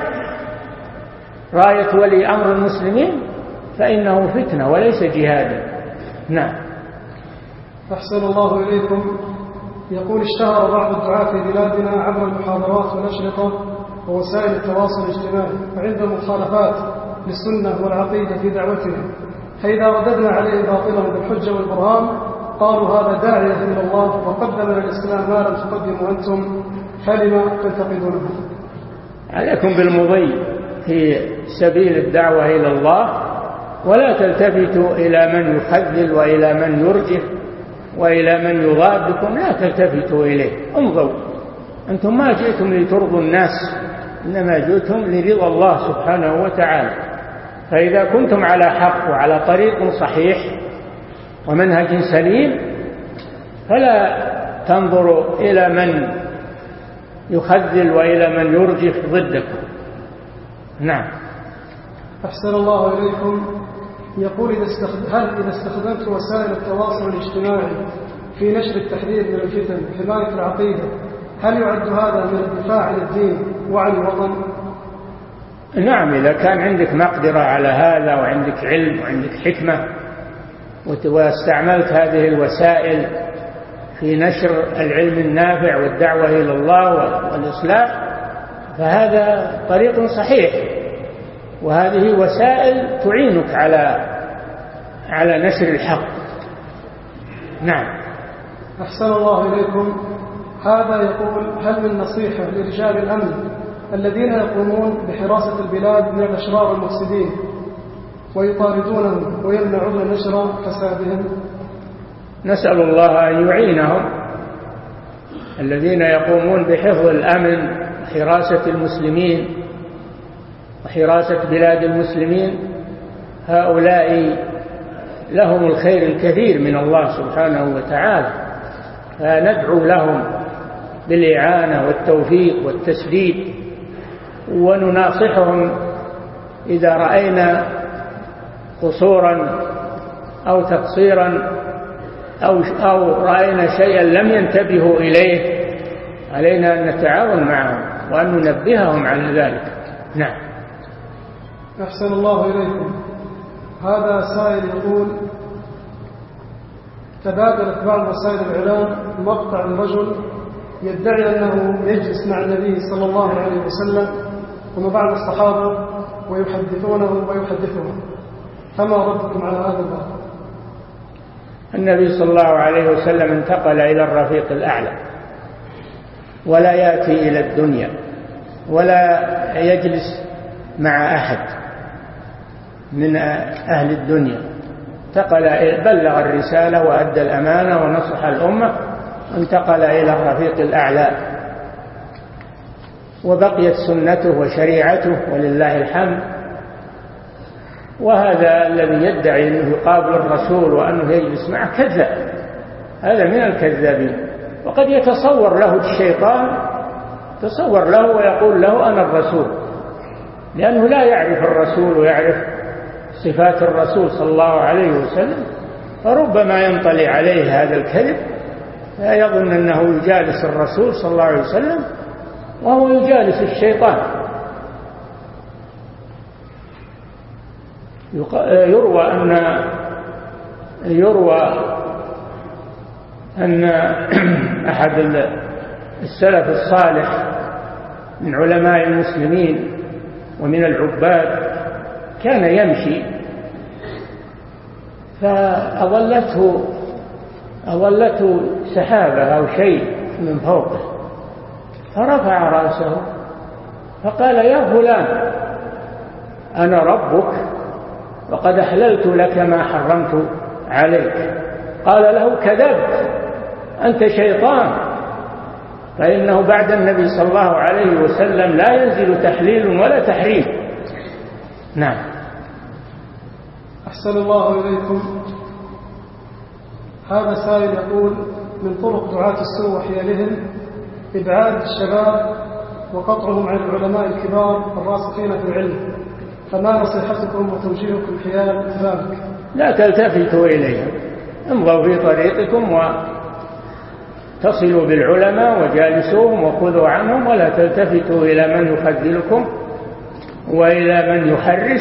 راية ولي أمر المسلمين، فإنه فتنة وليس جهادا. نعم. أحسن الله إليكم. يقول: اشتهر بعض الدعاة في بلادنا عبر المحاضرات والأشرطة ووسائل التواصل الاجتماعي، وعند مخالفات للسنة والعقيدة في دعوتهم، فإذا رددنا عليه باطلهم بالحجة والبرهان قالوا هذا داعية إلى الله وقدم للإسلام ما لم تقدموا أنتم، فلما تنتقدونه؟ عليكم بالمضي في سبيل الدعوة إلى الله، ولا تلتفتوا إلى من يخذل وإلى من يرجف وإلى من يضادكم، لا تلتفتوا إليه، امضوا. أنتم ما جئتم لترضوا الناس، إنما جئتم لرضا الله سبحانه وتعالى. فإذا كنتم على حق وعلى طريق صحيح ومنهج سليم فلا تنظروا إلى من يخذل وإلى من يرجف ضدكم. نعم. أحسن الله إليكم. يقول إذا استخد... هل إذا استخدمت وسائل التواصل الاجتماعي في نشر التحذير من الفتن حماية العقيدة، هل يعد هذا من الدفاع عن الدين وعن الوطن؟ نعم، إذا كان عندك مقدرة على هذا وعندك علم وعندك حكمة واستعملت هذه الوسائل في نشر العلم النافع والدعوة إلى الله والإصلاح فهذا طريق صحيح، وهذه وسائل تعينك على على نشر الحق. نعم. أحسن الله إليكم. هذا يقول هل من نصيحة لرجال الأمن الذين يقومون بحراسة البلاد من الأشرار المفسدين ويطاردونهم ويمنعون نشر فسادهم؟ نسأل الله أن يعينهم. الذين يقومون بحفظ الأمن وحراسة المسلمين وحراسة بلاد المسلمين هؤلاء لهم الخير الكثير من الله سبحانه وتعالى، فندعو لهم بالإعانة والتوفيق والتسديد، ونناصحهم إذا رأينا قصورا أو تقصيرا أو أو رأينا شيئا لم ينتبهوا إليه علينا أن نتعاون معهم وأن ننبههم على ذلك. نعم. أحسن الله إليكم. هذا سائل يقول تبادلت بعض وسائل الإعلام مقطع لرجل يدعي أنه يجلس مع النبي صلى الله عليه وسلم ومع بعض الصحابة ويحدثونه ويحدثهم، فما ردكم على هذا الباب؟ النبي صلى الله عليه وسلم انتقل إلى الرفيق الأعلى، ولا يأتي إلى الدنيا ولا يجلس مع أحد من أهل الدنيا، انتقل بلغ الرسالة وأدى الأمانة ونصح الأمة، انتقل إلى الرفيق الأعلى وبقيت سنته وشريعته ولله الحمد. وهذا الذي يدعي أنه يقابل الرسول وأنه يجلس معه كذاب، هذا من الكذابين. وقد يتصور له الشيطان، تصور له ويقول له أنا الرسول، لأنه لا يعرف الرسول ويعرف صفات الرسول صلى الله عليه وسلم، فربما ينطلي عليه هذا الكذب فيظن أنه يجالس الرسول صلى الله عليه وسلم وهو يجالس الشيطان. يروى أن يروى أن أحد السلف الصالح من علماء المسلمين ومن العباد كان يمشي فأظلته أظلته سحابة أو شيء من فوقه، فرفع رأسه فقال يا فلان أنا ربك وقد أحللت لك ما حرمت عليك. قال له كذبت، أنت شيطان، فإنه بعد النبي صلى الله عليه وسلم لا ينزل تحليل ولا تحريم. نعم. أحسن الله إليكم. هذا سائل يقول من طرق دعاة السوء وحيلهم إبعاد الشباب وقطعهم عن العلماء الكبار الراسخين في العلم، فما نصيحتكم وتوجيهكم حيال ذلك؟ لا تلتفتوا إليهم، امضوا في طريقكم وتصلوا بالعلماء وجالسوهم وخذوا عنهم، ولا تلتفتوا إلى من يخذلكم وإلى من يحرش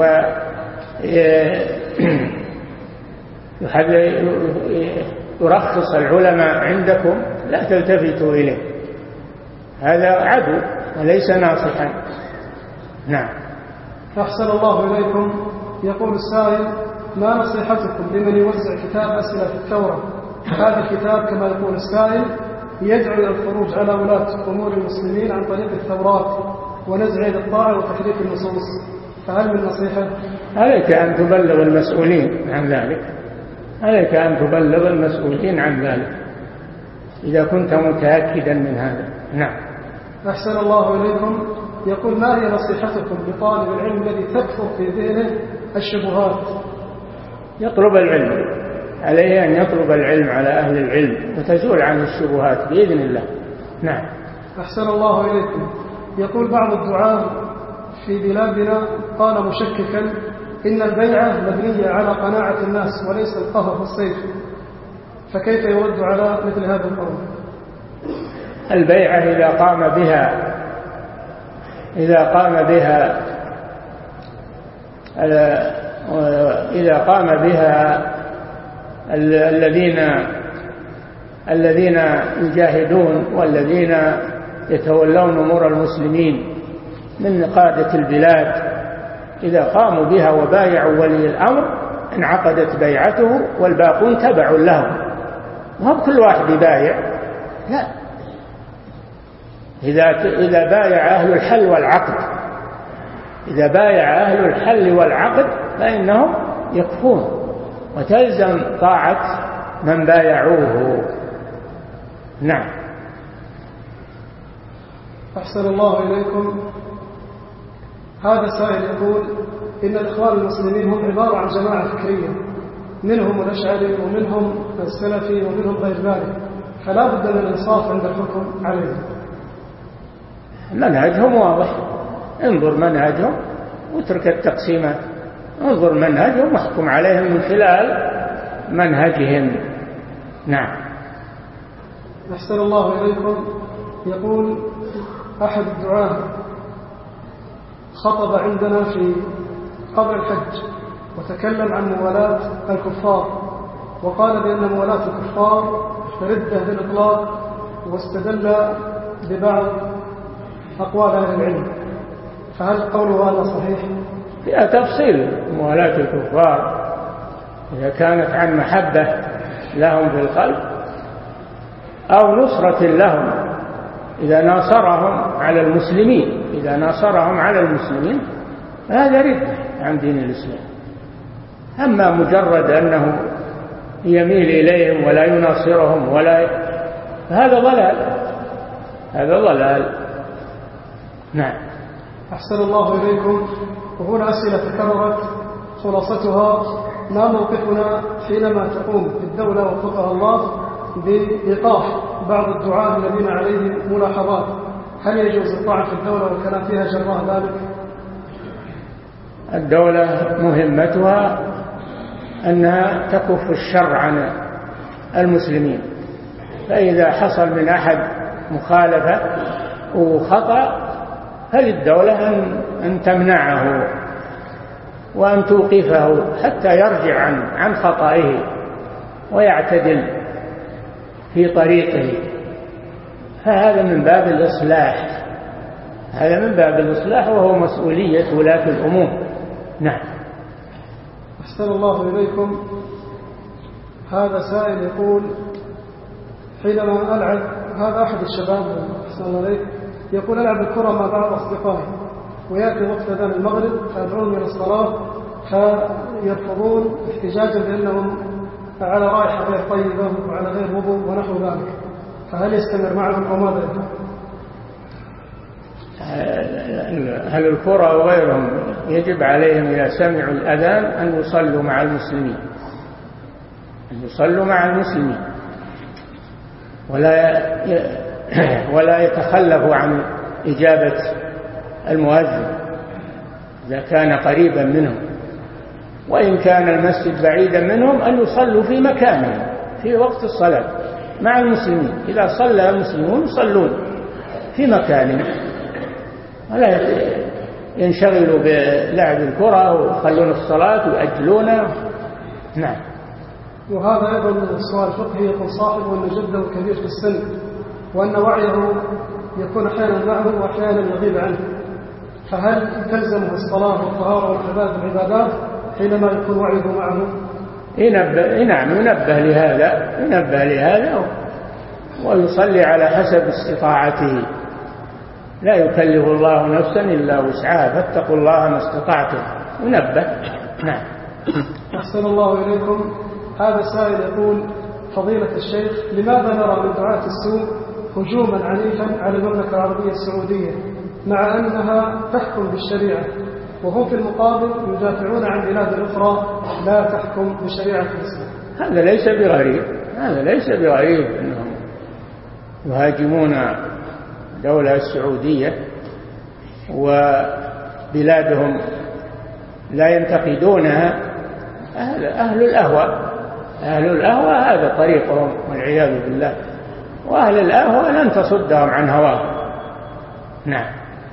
ويرخص العلماء عندكم، لا تلتفتوا إليه، هذا عدو وليس ناصحا. نعم. أحسن الله إليكم. يقول السائل: ما نصيحتكم لمن يوزع كتاب أسئلة في الثورة؟ هذا الكتاب كما يقول السائل يدعو إلى الخروج على ولاة أمور المسلمين عن طريق الثورات ونزع الطاعة وتحريف النصوص، فهل من نصيحة؟ عليك أن تبلغ المسؤولين عن ذلك، عليك أن تبلغ المسؤولين عن ذلك إذا كنت متأكدا من هذا. نعم. أحسن الله إليكم. يقول: ما هي نصيحتكم لطالب العلم الذي تكثر في ذهنه الشبهات؟ يطلب العلم، عليه أن يطلب العلم على أهل العلم وتزول عنه الشبهات بإذن الله. نعم. أحسن الله إليكم. يقول بعض الدعاة في بلادنا قال مشككا: إن البيعة مبنية على قناعة الناس وليس القهر والسيف، فكيف يرد على مثل هذا القول؟ البيعة إذا قام بها إذا قام بها إذا قام بها الذين الذين يجاهدون والذين يتولون أمور المسلمين من قادة البلاد، إذا قاموا بها وبايعوا ولي الأمر انعقدت بيعته والباقون تبع لهم، وهم كل واحد يبايع. لا، إذا إذا بايع أهل الحل والعقد إذا بايع أهل الحل والعقد فإنهم يكفون وتلزم طاعة من بايعوه. نعم. أحسن الله إليكم. هذا سائل يقول: إن الإخوان المسلمين هم عبارة عن جماعة فكرية، منهم الأشعري ومنهم السلفي ومنهم غير ذلك، فلا بد من الإنصاف عند الحكم عليهم. منهجهم واضح، انظر منهجهم واترك التقسيمات، انظر منهجهم واحكم عليهم من خلال منهجهم. نعم. أحسن الله إليكم. يقول أحد الدعاة خطب عندنا في قبل الحج وتكلم عن موالاة الكفار، وقال بأن موالاة الكفار ردة بالإطلاق، واستدل ببعض أقوال أهل العلم، فهل قوله هذا صحيح؟ فيها تفصيل. موالاة الكفار إذا كانت عن محبة لهم في القلب أو نصرة لهم، إذا ناصرهم على المسلمين إذا ناصرهم على المسلمين هذا ردة عن دين الإسلام. أما مجرد أنه يميل إليهم ولا يناصرهم ولا هذا ضلال هذا ضلال. نعم. أحسن الله إليكم. وهنا أسئلة تكررت خلاصتها: ما موقفنا حينما تقوم الدولة وفقها الله بإيقاف بعض الدعاة الذين عليهم ملاحظات؟ هل يجوز الطعن في الدولة والكلام فيها جراء ذلك؟ الدولة مهمتها أنها تكف الشر عن المسلمين، فإذا حصل من أحد مخالفة وخطأ فللدولة أن, أن تمنعه وأن توقفه حتى يرجع عن, عن خطئه ويعتدل في طريقه، فهذا من باب الإصلاح هذا من باب الإصلاح وهو مسؤولية ولاة الأمور. نعم. أحسن الله إليكم. هذا سائل يقول: حينما ألعب، هذا أحد الشباب أحسن الله إليك، يقول: ألعب الكرة مع بعض أصدقائي ويأتي وقت أذان المغرب فأدعون من الصلاة فيرفضون احتجاجا بأنهم على رائحة غير طيبة وعلى غير وضوء ونحو ذلك، فهل يستمر معهم أو ماذا يفعل؟ أهل الكرة وغيرهم يجب عليهم إذا سمعوا الأذان أن يصلوا مع المسلمين أن يصلوا مع المسلمين ولا ولا يتخلفوا عن إجابة المؤذن إذا كان قريبا منهم، وإن كان المسجد بعيدا منهم أن يصلوا في مكانهم في وقت الصلاة مع المسلمين. إذا صلى المسلمون يصلون في مكانهم ولا ينشغلوا بلعب الكرة ويخلون الصلاة ويأجلونها. نعم. وهذا أيضا سؤال فقهي. يقول صاحبه أن جده كبير في السن وأن وعيه يكون أحيانا معه وأحيانا يغيب عنه، فهل تلزمه الصلاة والطهارة والعبادة العبادات حينما يكون وعده معه؟ ينبه نعم ينبه لهذا ينبه لهذا ويصلي على حسب استطاعته. لا يكلف الله نفسا إلا وسعها فاتقوا الله ما استطعتم. ينبه. نعم. أحسن الله إليكم. هذا سائل يقول: فضيلة الشيخ، لماذا نرى من دعاة السوء هجوما عنيفا على المملكة العربية السعودية مع أنها تحكم بالشريعة، وهم في المقابل يدافعون عن بلاد أخرى لا تحكم بشريعة الإسلام؟ هذا ليس بغريب هذا ليس بغريب أنهم يهاجمون الدولة السعودية وبلادهم لا ينتقدونها. أهل, أهل الأهواء أهل الأهواء هذا طريقهم والعياذ بالله، وأهل الأهواء لن تصدهم عن هواهم. نعم.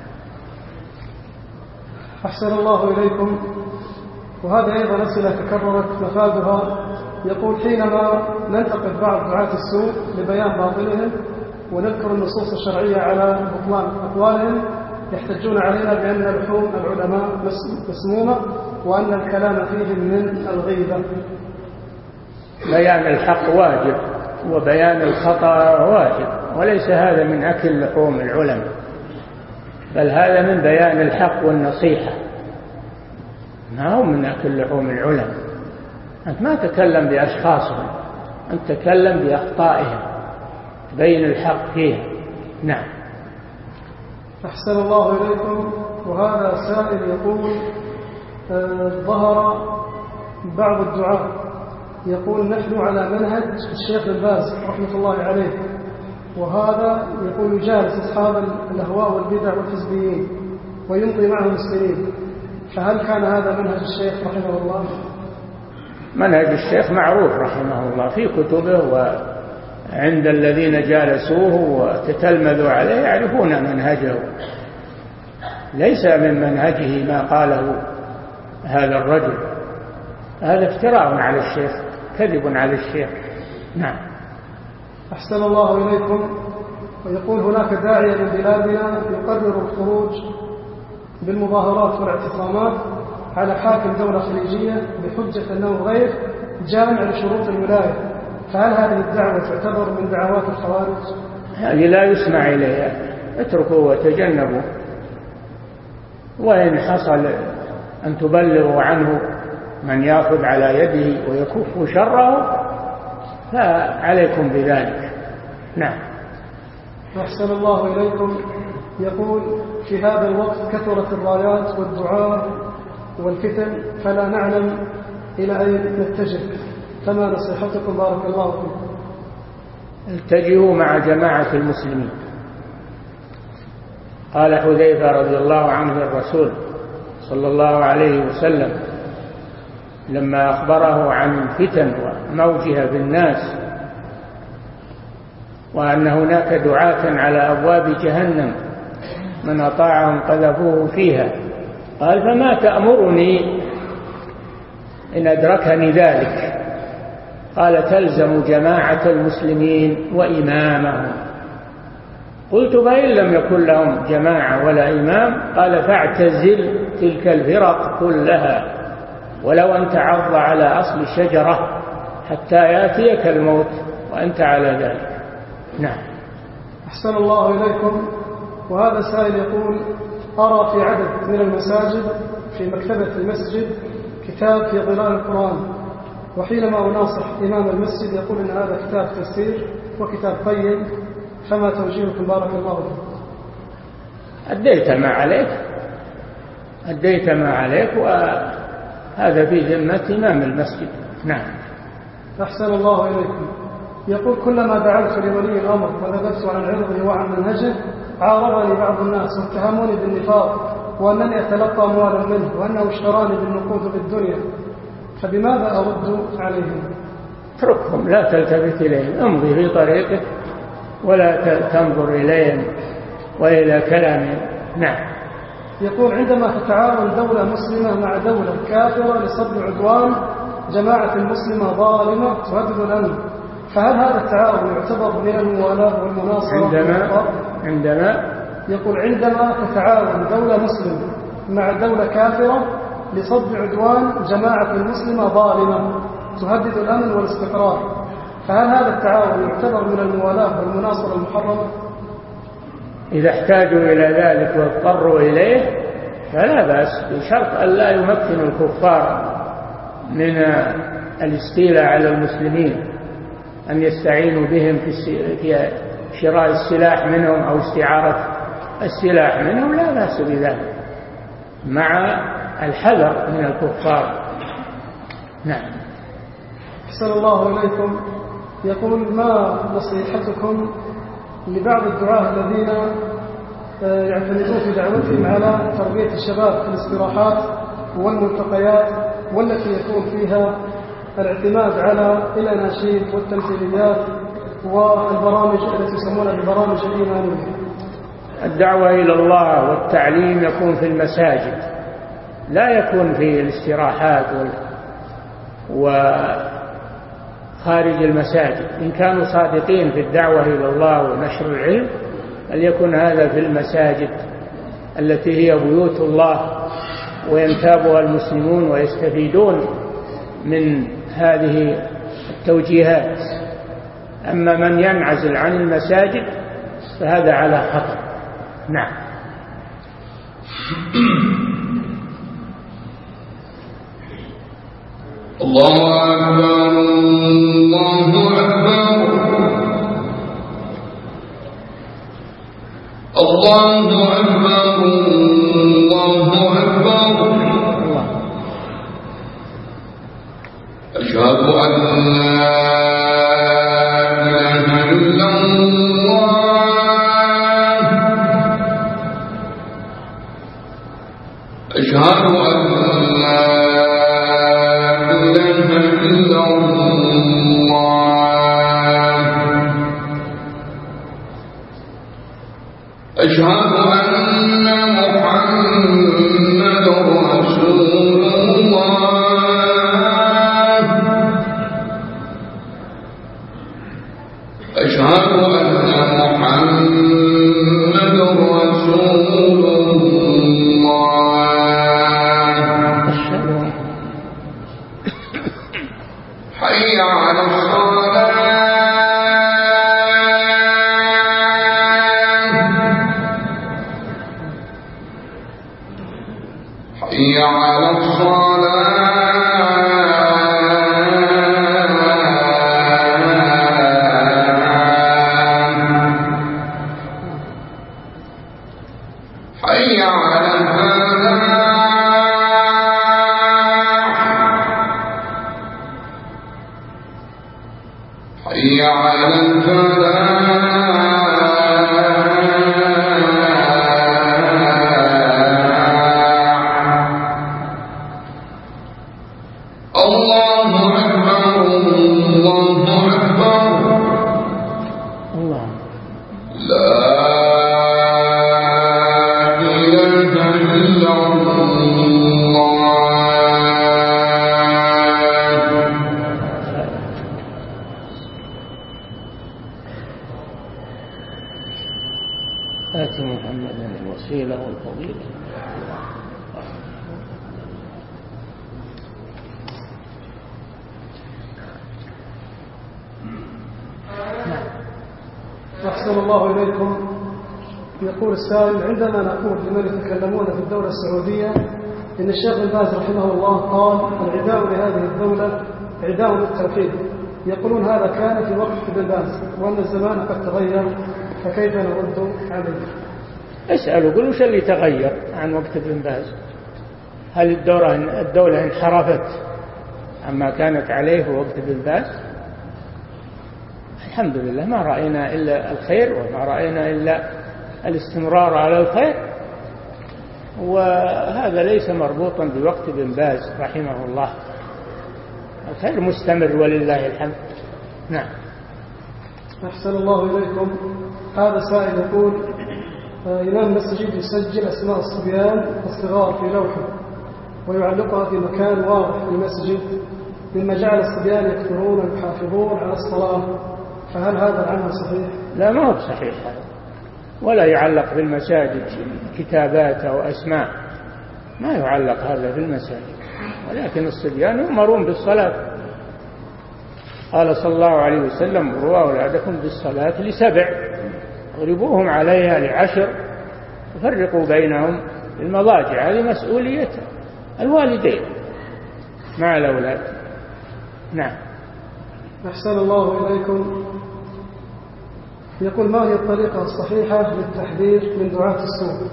أحسن الله إليكم. وهذا أيضا أسئلة تكررت مفادها. يقول: حينما ننتقد بعض دعاة السوء لبيان باطلهم ونذكر النصوص الشرعية على بطلان أقوالهم، يحتجون علينا بأن لحوم العلماء مسمومة وأن الكلام فيهم من الغيبة. بيان الحق واجب وبيان الخطأ واجب، وليس هذا من أكل لحوم العلماء، بل هذا من بيان الحق والنصيحة، ما هو من أكل لحوم العلماء. أنت ما تتكلم بأشخاصهم، أنت تتكلم بأخطائهم، تبين الحق فيها. نعم. أحسن الله إليكم. وهذا سائل يقول: آه ظهر بعض الدعاء يقول: نحن على منهج الشيخ بن باز رحمة الله عليه، وهذا يقول يجالس أصحاب الأهواء والبدع والحزبيين ويمضي معهم السنين، فهل كان هذا منهج الشيخ رحمه الله؟ منهج الشيخ معروف رحمه الله في كتبه وعند الذين جالسوه وتتلمذوا عليه يعرفون منهجه، ليس من منهجه ما قاله هذا الرجل، هذا افتراء على الشيخ، كذب على الشيخ. نعم. أحسن الله إليكم. ويقول: هناك داعية من بلادنا يقرر الخروج بالمظاهرات والاعتصامات على حاكم دولة خليجية بحجة أنه غير جامع لشروط الولاية، فهل هذه الدعوة تعتبر من دعوات الخوارج؟ هذه لا يسمع إليها، اتركوا وتجنبوا، وإن حصل أن تبلغوا عنه من يأخذ على يده ويكف شره فعليكم بذلك. نعم. أحسن الله إليكم. يقول: في هذا الوقت كثرت الرايات والدعاء والفتن، فلا نعلم إلى أين نتجه، فما نصيحتكم بارك الله فيكم؟ اتجهوا مع جماعة المسلمين. قال حذيفة رضي الله عنه الرسول صلى الله عليه وسلم لما أخبره عن الفتن وموجها بالناس وأن هناك دعاة على أبواب جهنم من أطاعهم قذفوه فيها، قال: فما تأمرني إن أدركني ذلك؟ قال: تلزم جماعة المسلمين وإمامهم. قلت: فإن لم يكن لهم جماعة ولا إمام؟ قال: فاعتزل تلك الفرق كلها ولو أن تعض على أصل شجرة حتى يأتيك الموت وأنت على ذلك. نعم. أحسن الله إليكم. وهذا سائل يقول: أرى في عدد من المساجد في مكتبة المسجد كتاب في ظلال القرآن، وحينما أناصح إمام المسجد يقول إن هذا كتاب تفسير وكتاب قيم، فما توجيهكم بارك الله فيكم؟ أديت ما عليك أديت ما عليك وهذا في ذمة إمام المسجد. نعم. أحسن الله إليكم. يقول: كلما دعوت لولي الأمر وذبت عن عرضه وعن منهجه عارضني بعض الناس واتهموني بالنفاق وأنني أتلقى أموالا منه وأنه اشتراني بالنقود بالدنيا، فبماذا أرد عليهم؟ اتركهم، لا تلتفت إليهم، امضي في طريقك ولا تنظر إليهم وإلى كلامهم. نعم. يقول: عندما تتعاون دولة مسلمة مع دولة كافرة لصد عدوان جماعة مسلمة ظالمة تهدد الأمن، فهل هذا التعاون يعتبر من الموالاة والمناصرة؟ عندما عندما يقول عندما تتعاون دولة مسلمة مع دولة كافرة لصد عدوان جماعة المسلمة ظالمة تهدد الأمن والاستقرار، فهل هذا التعاون يعتبر من الموالاة والمناصرة المحرمة؟ إذا احتاجوا إلى ذلك واضطروا إليه فلا بأس، بشرط أن لا يمكن الكفار من الاستيلاء على المسلمين، أن يستعينوا بهم في شراء السلاح منهم أو استعارة السلاح منهم، لا بأس بذلك مع الحذر من الكفار. نعم. أحسن الله إليكم. يقول ما نصيحتكم لبعض الدعاة الذين يعتمدون في دعوتهم على تربية الشباب في الاستراحات والملتقيات والتي يكون فيها الاعتماد على الأناشيد والتمثيليات والبرامج التي يسمونها البرامج الإيمانية؟ الدعوة إلى الله والتعليم يكون في المساجد، لا يكون في الاستراحات وخارج المساجد. إن كانوا صادقين في الدعوة إلى الله ونشر العلم فليكن هذا في المساجد التي هي بيوت الله وينتابها المسلمون ويستفيدون من هذه التوجيهات. أما من ينعزل عن المساجد فهذا على خطر. نعم. الله أكبر الله أكبر الله أكبر الله أكبر. أشهد أن لا إله إلا الله أشهد أن لا إله إلا الله أشهد أن محمدا رسول الله أشهد أن محمدا رسول الله حي على الصلاة حي على الصلاة حي على الفلاح حي على الفلاح الله أكبر الله أكبر الله. لا إله إلا الله. آت محمدا الوسيلة والفضيلة. أحسن الله إليكم. يقول السائل عندما نقول لمن يتكلمون في الدولة السعودية إن الشيخ بن باز رحمه الله قال العداء لهذه الدولة عداء للتوحيد، يقولون هذا كان في وقت ابن باز وأن الزمان قد تغير، فكيف نرد عليه؟ اسألوا قلوا وش اللي تغير عن وقت ابن باز؟ هل الدولة, الدولة انحرفت عما كانت عليه في وقت ابن باز؟ الحمد لله ما رأينا إلا الخير وما رأينا إلا الاستمرار على الخير، وهذا ليس مربوطا بوقت ابن باز رحمه الله، الخير مستمر ولله الحمد. نعم. أحسن الله إليكم. هذا سائل يقول إمام المسجد يسجل أسماء الصبيان الصغار في لوحة ويعلقها في مكان واضح في المسجد مما جعل الصبيان يكثرون ويحافظون على الصلاة، فهل هذا العمل صحيح؟ لا ما هو صحيح هذا، ولا يعلق في المساجد كتابات أو أسماء، ما يعلق هذا في المساجد، ولكن الصبيان يؤمرون بالصلاة. قال صلى الله عليه وسلم: مروا أولادكم بالصلاة لسبع، اضربوهم عليها لعشر، وفرقوا بينهم المضاجع. هذه مسؤولية الوالدين مع الأولاد. نعم. أحسن الله إليكم. يقول: ما هي الطريقة الصحيحة للتحذير من دعاة السوء؟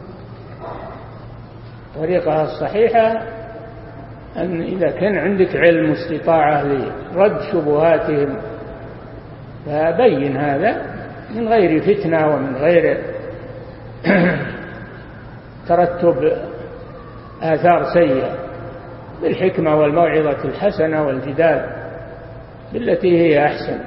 الطريقة الصحيحة أن إذا كان عندك علم واستطاعة لرد شبهاتهم فبين هذا من غير فتنة ومن غير ترتب آثار سيئة، بالحكمة والموعظة الحسنة والجدال بالتي هي أحسن.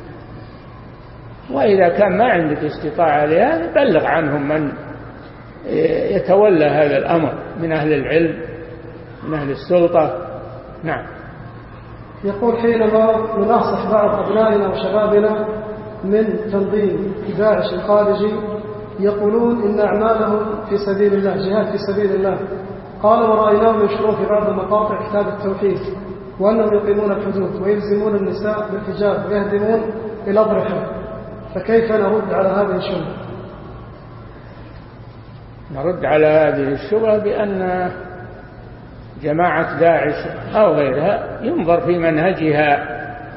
وإذا كان ما عندك استطاعة لهذا بلغ عنهم من يتولى هذا الأمر من أهل العلم من أهل السلطة. نعم. يقول: حينما نناصح بعض أبنائنا وشبابنا من تنظيم داعش الخارجي يقولون إن أعمالهم في سبيل الله، جهاد في سبيل الله. قال: ورأيناهم ينشرون في بعض المقاطع كتاب التوحيد، وأنهم يقيمون الحدود ويلزمون النساء بالحجاب ويهدمون الأضرحة، فكيف نرد على هذه الشبهة؟ نرد على هذه الشبهة بأن جماعة داعش أو غيرها ينظر في منهجها،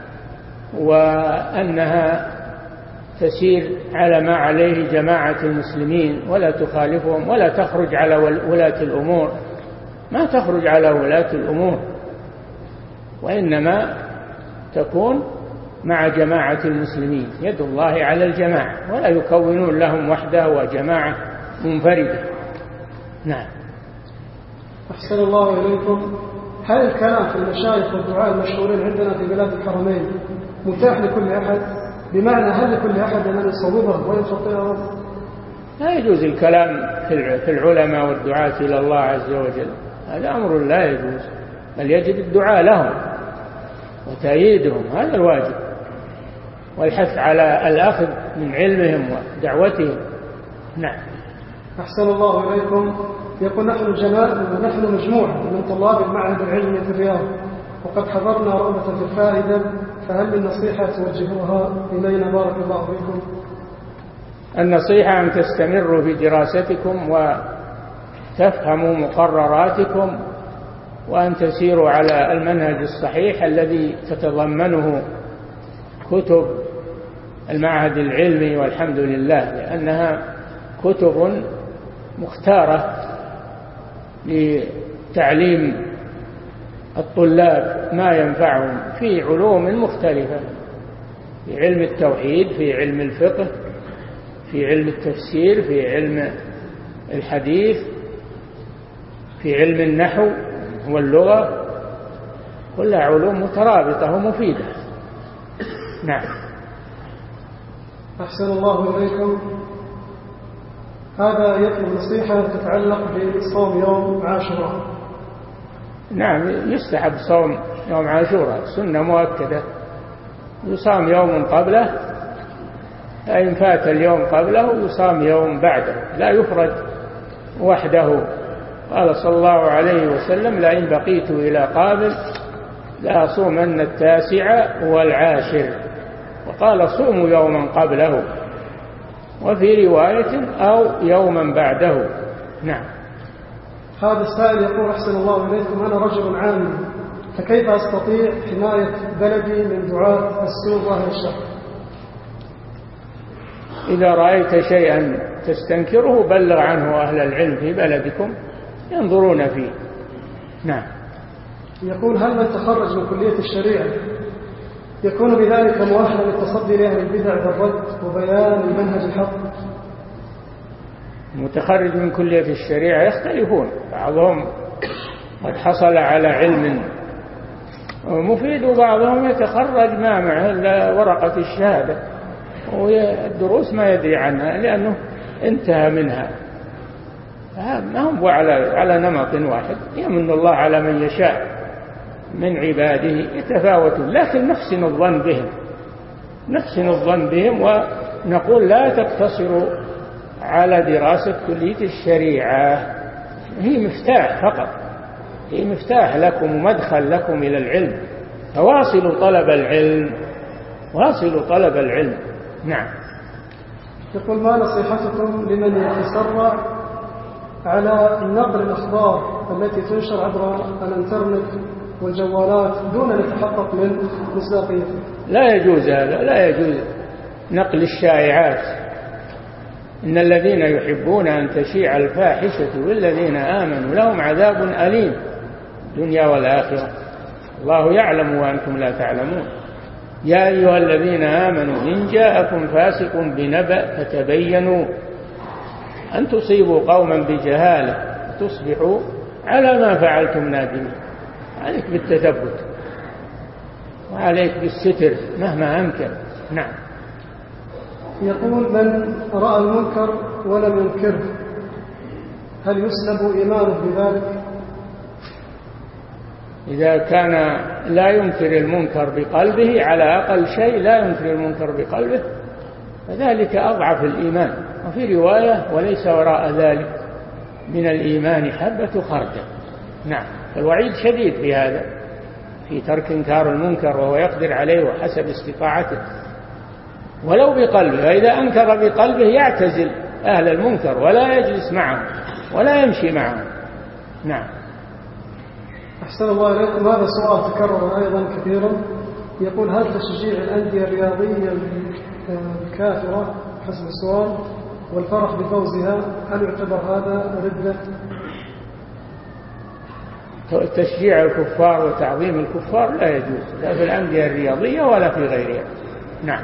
وأنها تسير على ما عليه جماعة المسلمين ولا تخالفهم، ولا تخرج على ولاة الأمور، ما تخرج على ولاة الأمور، وإنما تكون مع جماعة المسلمين، يد الله على الجماعة، ولا يكونون لهم وحده وجماعة منفردة. نعم. أحسن الله إليكم. هل الكلام في المشايخ والدعاء المشهورين عندنا في بلاد الحرمين متاح لكل أحد؟ بمعنى هل لكل أحد أن يصوبه ويخطئه؟ لا يجوز الكلام في العلماء والدعاة إلى الله عز وجل، هذا أمر لا يجوز، بل يجب الدعاء لهم وتأييدهم، هذا الواجب، والحث على الأخذ من علمهم ودعوتهم. نعم. أحسن الله إليكم. يقول: نحن جماعة نحن مجموعة من طلاب المعهد العلمي في الرياض، وقد حضرنا رغبة الفائدة، فهل من نصيحة توجهوها إلينا بارك الله فيكم؟ النصيحة أن تستمروا في دراستكم وتفهموا مقرراتكم، وأن تسيروا على المنهج الصحيح الذي تتضمنه كتب المعهد العلمي، والحمد لله، لأنها كتب مختارة لتعليم الطلاب ما ينفعهم في علوم مختلفة، في علم التوحيد، في علم الفقه، في علم التفسير، في علم الحديث، في علم النحو واللغة، كلها علوم مترابطة ومفيدة. نعم. أحسن الله إليكم. هذا يطلب نصيحة تتعلق بصوم يوم عاشوراء. نعم، يستحب صوم يوم عاشوراء، سنة مؤكدة، يصام يوم قبله، فإن فات اليوم قبله يصام يوم بعده، لا يفرد وحده. قال صلى الله عليه وسلم: لئن بقيت إلى قابل لأصومن التاسع والعاشر، وقال: صوموا يوما قبله، وفي رواية أو يوما بعده. نعم. هذا السائل يقول: أحسن الله إليكم، أنا رجل عامل، فكيف أستطيع حماية بلدي من دعاة السوء وأهل الشر؟ إذا رأيت شيئا تستنكره بلغ عنه أهل العلم في بلدكم ينظرون فيه. نعم. يقول: هل من تخرج من كلية الشريعة يكون بذلك مؤهلا للتصدي لأهل البدع بالرد وبيان المنهج الحق؟ المتخرج من كلية الشريعة يختلفون، بعضهم قد حصل على علم مفيد، وبعضهم يتخرج ما معه إلا ورقة الشهادة، والدروس ما يدري عنها لأنه انتهى منها. ما هم على على نمط واحد، يمن الله على من يشاء من عباده، يتفاوتون، لكن نحسن الظن بهم، نحسن الظن بهم ونقول لا تقتصروا على دراسة كلية الشريعة. هي مفتاح فقط، هي مفتاح لكم ومدخل لكم إلى العلم، فواصلوا طلب العلم، واصلوا طلب العلم. نعم. يقول: ما نصيحتكم لمن يتسرع على نقل الأخبار التي تنشر عبر الانترنت والجوالات دون أن يتحقق من مصداقيتها؟ لا يجوز هذا، لا يجوز نقل الشائعات. إن الذين يحبون أن تشيع الفاحشة والذين آمنوا لهم عذاب أليم الدنيا والآخرة، الله يعلم وأنتم لا تعلمون. يا أيها الذين آمنوا إن جاءكم فاسق بنبأ فتبينوا أن تصيبوا قوما بجهالة تصبحوا على ما فعلتم نادمين. عليك بالتثبت وعليك بالستر مهما أمكن. نعم. يقول: من رأى المنكر ولم ينكره هل يسلب إيمانه بذلك؟ إذا كان لا ينكر المنكر بقلبه، على أقل شيء لا ينكر المنكر بقلبه، فذلك أضعف الإيمان. وفي رواية: وليس وراء ذلك من الإيمان حبة خردل. نعم. الوعيد شديد في هذا، في ترك إنكار المنكر وهو يقدر عليه وحسب استطاعته ولو بقلبه. فإذا أنكر بقلبه يعتزل أهل المنكر ولا يجلس معهم ولا يمشي معهم. نعم. أحسن الله إليكم. هذا سؤال تكرر أيضا كثيرا. يقول: هل تشجيع الأندية الرياضية الكافرة حسب السؤال والفرح بفوزها هل يعتبر هذا ردة؟ تشجيع الكفار وتعظيم الكفار لا يجوز، لا في الأندية الرياضية ولا في غيرها. نعم.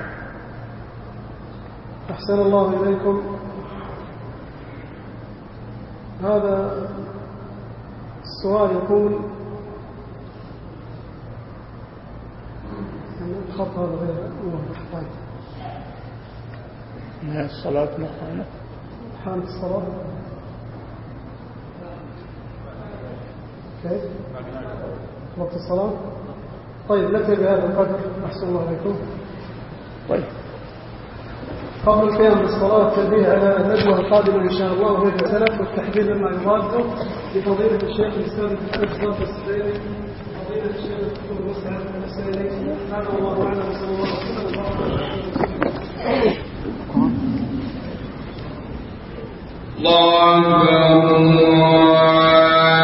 أحسن الله إليكم. هذا السؤال يقول: الخط هذا غير واضح. ما الصلاة محانة حانة الصلاة كيف؟ وقت الصلاة. طيب نكتب بهذا القدر. أحسن الله عليكم. طيب. قبل القيام بالصلاة التنبيه على الندوة القادمة إن شاء الله وهي السلف والتحذير مما يراده لفضيلة الشيخ الإسلام الأجزاء السبيعي فضيلة الشيخ الدكتور مسعد السيدي. هذا الله أعلم وصلى الله عليه وسلم. الله أكبر الله.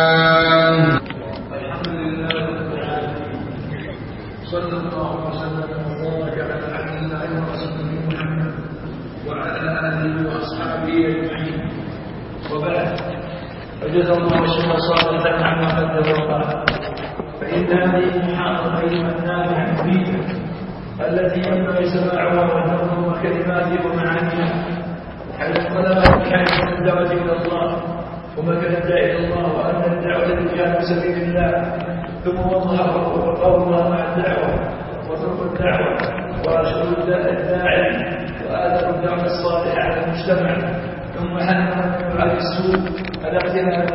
الحمد لله رب العالمين، صلى الله وسلم وبارك على عبد الله ورسوله محمد وعلى آله وأصحابه أجمعين، وبعد. فجزا الله الشيخ صالحا عما قدم وقال. فإن هذه المحاضرة كلمة نافعة مفيدة التي ينبغي سماعها وفهمها كلماته ومعانيها، حيث طلب الحاجة من الدعوة إلى الله ومكان الداعي إلى الله، وأن الدعوة للجهاد في سبيل الله، ثم وضح قولها مع الدعوة وترك الدعوة وأرشد الداعي وآثر الدعوة الصالحة على المجتمع، ثم حذر عن السوء الاقتناء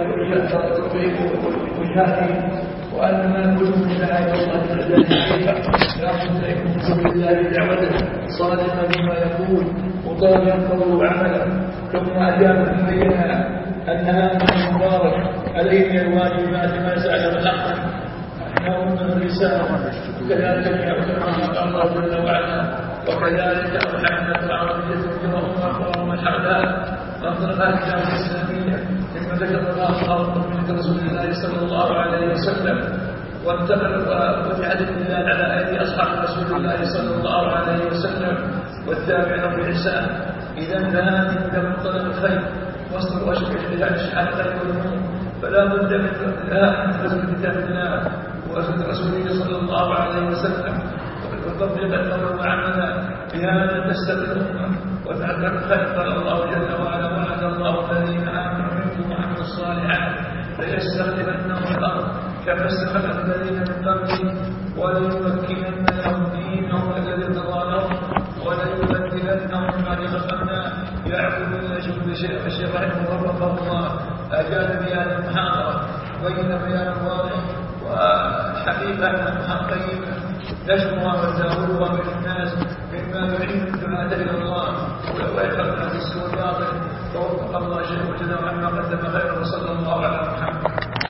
وجهاته، وأن ما كل من دعاء الله تعالى لا بد أن يكون سبيل الله دعوته صادقا بما يقول مطابقا قوله وعمله. ثم أجاب ببينها أن هذا المبارك عليه من الواجبات ما سأل حقا أحكام من الرسالة، وكذلك يعود الله جل وعلا، وكذلك أوحينا العربية تذكرهم أخبار من حولها وأفضل الأحكام الإسلامية مما ذكر الله خلقا من رسول الله صلى الله عليه وسلم، وفتحت البلاد على أيدي أصحاب رسول الله صلى الله عليه وسلم والتابعين بإحسان. إذا فهذه من طلب الخير وصل وأشبه للأشحاء الخير والمنون، فلا بد من لا من كتاب الله وأسد رسوله صلى الله عليه وسلم، وتطبيق الأمر وعملا بهذا تستقر الأمة وتعذر الخير. قال الله جل وعلا: وعد الله الذين آمنوا منكم وعملوا الصالحات ليستخلفنهم في الأرض كما استخلف الذين من قبلهم وليمكنن لهم دينهم الذي ارتضى لهم وليبدلنهم من بعد ما خلقنا يعبدون كل شيء. فالشيخ رحمه الله أجاد بهذه المحاضرة بين بيان واضح وحقيقة قيمة نشرها وتداولها بين الناس مما يعين الدعاة إلى الله ويخلق في السوء الباطل ووفق الله شيخ وجزاه عما قدم خيرا وصلى الله على محمد.